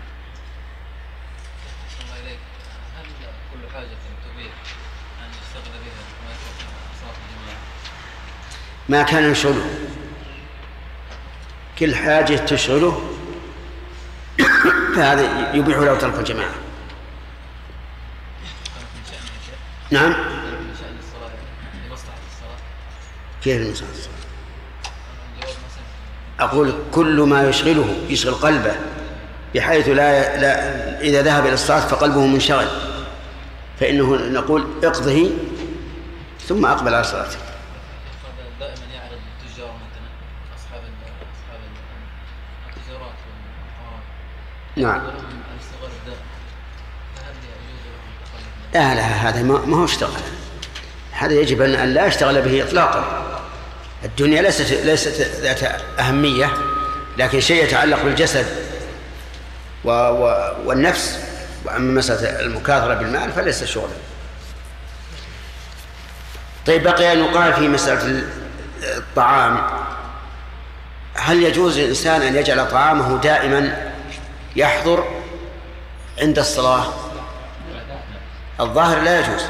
هل كل حاجة تبيح أن يشتغل بها صلاة الجماعة؟ ما كان يشغله، كل حاجة تشغله فهذا يبيح له ترك الجماعة. نعم. كيف المصلى؟ أقول كل ما يشغله يشغل قلبه بحيث لا إذا ذهب إلى الصلاة فقلبه منشغل، فإنه نقول اقضه ثم أقبل على صلاته. دائما يعرض التجار مثلا أصحاب التجارات نعم. لا هذا ما هو اشتغل، هذا يجب أن لا يشتغل به إطلاقا. الدنيا ليست ذات أهمية، لكن شيء يتعلق بالجسد والنفس. وأما مسألة المكاثرة بالمال فليس شغلا. طيب بقي أن يقال في مسألة الطعام، هل يجوز للإنسان أن يجعل طعامه دائما يحضر عند الصلاة؟ الظاهر لا يجوز،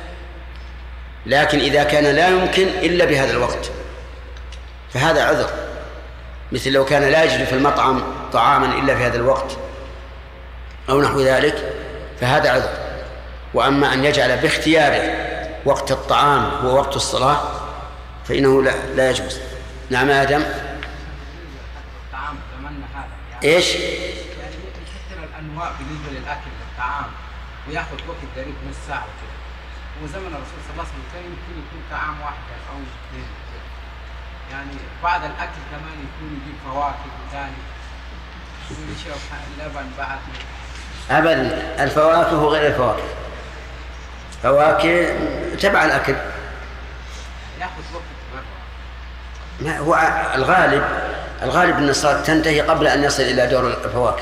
لكن إذا كان لا يمكن إلا بهذا الوقت فهذا عذر، مثل لو كان لا يجد في المطعم طعاما إلا في هذا الوقت أو نحو ذلك فهذا عذر. وأما أن يجعل باختياره وقت الطعام هو وقت الصلاة فإنه لا يجوز. نعم آدم. إيش؟ يعني يكثر الأنواع بالنسبة للأكل والطعام ويأخذ وقت قريب من ساعة كده. وزمن الرسول صلى الله عليه وسلم كان يمكن يكون طعام واحد أو اثنين. يعني بعد الأكل كمان يكون يجيب فواكه وثاني ويشرب لبن بعد. أبدا، الفواكه غير الفواكه، فواكه تبع الأكل. يأخذ وقت ما هو الغالب أن الصلاة تنتهي قبل أن يصل إلى دور الفواكه.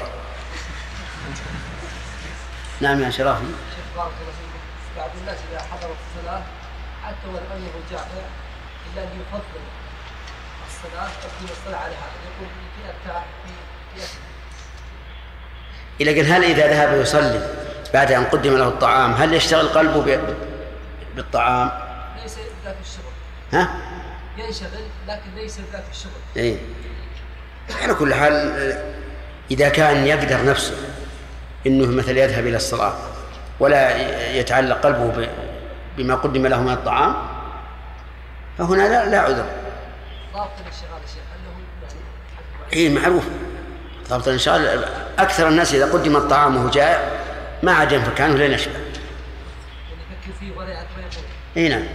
نعم يا شرافي. بعض الناس إذا حضروا الصلاة حتى ولو أنه جائع إلا أن يفضل الصلاة تقديم الصلاة على هذا، يقول يمكن أرتاح في إلى قال هل إذا ذهب يصلي بعد أن قدم له الطعام هل يشتغل قلبه بالطعام؟ ليس ذاك الشغل. ها؟ ينشغل لكن ليس ذاك الشغل. إيه. على كل حال إذا كان يقدر نفسه إنه مثل يذهب إلى الصلاة ولا يتعلق قلبه بما قدم له من الطعام فهنا لا عذر. ضابط الانشغال يا شيخ أنه إيه معروف ضابط الانشغال. أكثر الناس إذا قدم الطعام وهو جائع ما عاد ينفك عنه لين يشبع. يفكر فيه ولا يعرف ما يقول. إيه نعم.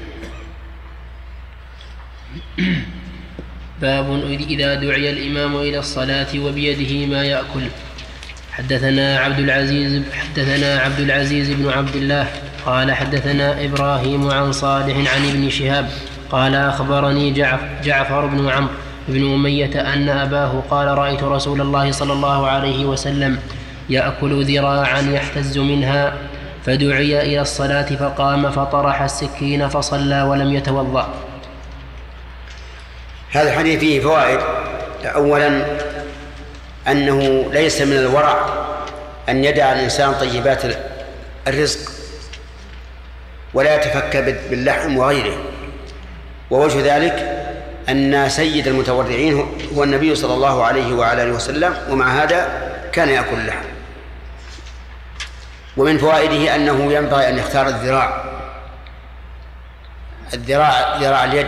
باب إذا دعي الإمام إلى الصلاة وبيده ما يأكل. حدثنا عبد العزيز بن عبد الله قال حدثنا إبراهيم عن صالح عن ابن شهاب قال أخبرني جعفر بن عمرو بن أمية أن أباه قال رأيت رسول الله صلى الله عليه وسلم يأكل ذراعا يحتز منها فدعي إلى الصلاة فقام فطرح السكين فصلى ولم يتوضأ. هذا الحديث فيه فوائد. أولا أنه ليس من الورع أن يدع الإنسان طيبات الرزق ولا يتفكر باللحم وغيره، ووجه ذلك أن سيد المتورعين هو النبي صلى الله عليه وعلى آله وسلم، ومع هذا كان يأكل اللحم. ومن فوائده أنه ينبغي أن يختار ذراع اليد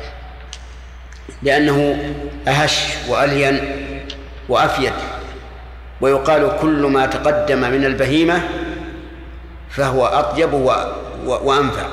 لأنه أهش وألين وأفيد، ويقال كل ما تقدم من البهيمة فهو أطيب وأنفع.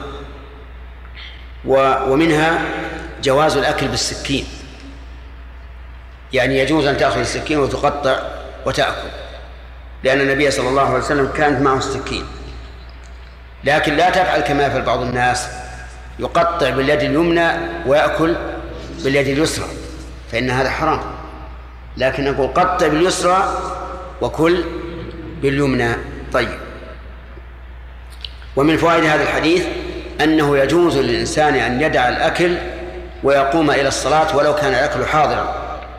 ومنها جواز الأكل بالسكين، يعني يجوز أن تأخذ السكين وتأكل، لأن النبي صلى الله عليه وسلم كانت معه السكين. لكن لا تفعل كما يفعل بعض الناس، يقطع باليد اليمنى ويأكل باليد اليسرى، فإن هذا حرام. لكن نقول قطع باليسرى وكل باليمنى. طيب. ومن فوائد هذا الحديث أنه يجوز للإنسان أن يدع الأكل ويقوم إلى الصلاة ولو كان الأكل حاضرا،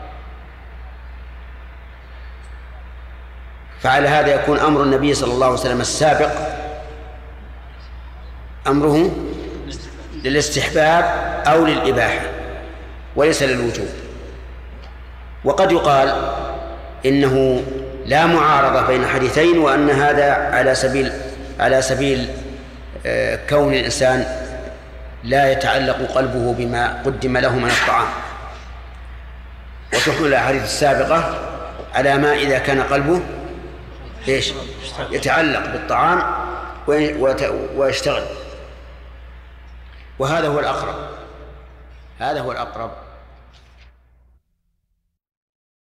فعلى هذا يكون أمر النبي صلى الله عليه وسلم السابق أمره للاستحباب أو للإباحة وليس للوجوب. وقد يقال إنه لا معارضة بين حديثين، وأن هذا على سبيل كون الإنسان لا يتعلق قلبه بما قدم له من الطعام، وتحمل الأحاديث السابقة على ما إذا كان قلبه يتعلق بالطعام ويشتغل. وهذا هو الأقرب، هذا هو الأقرب.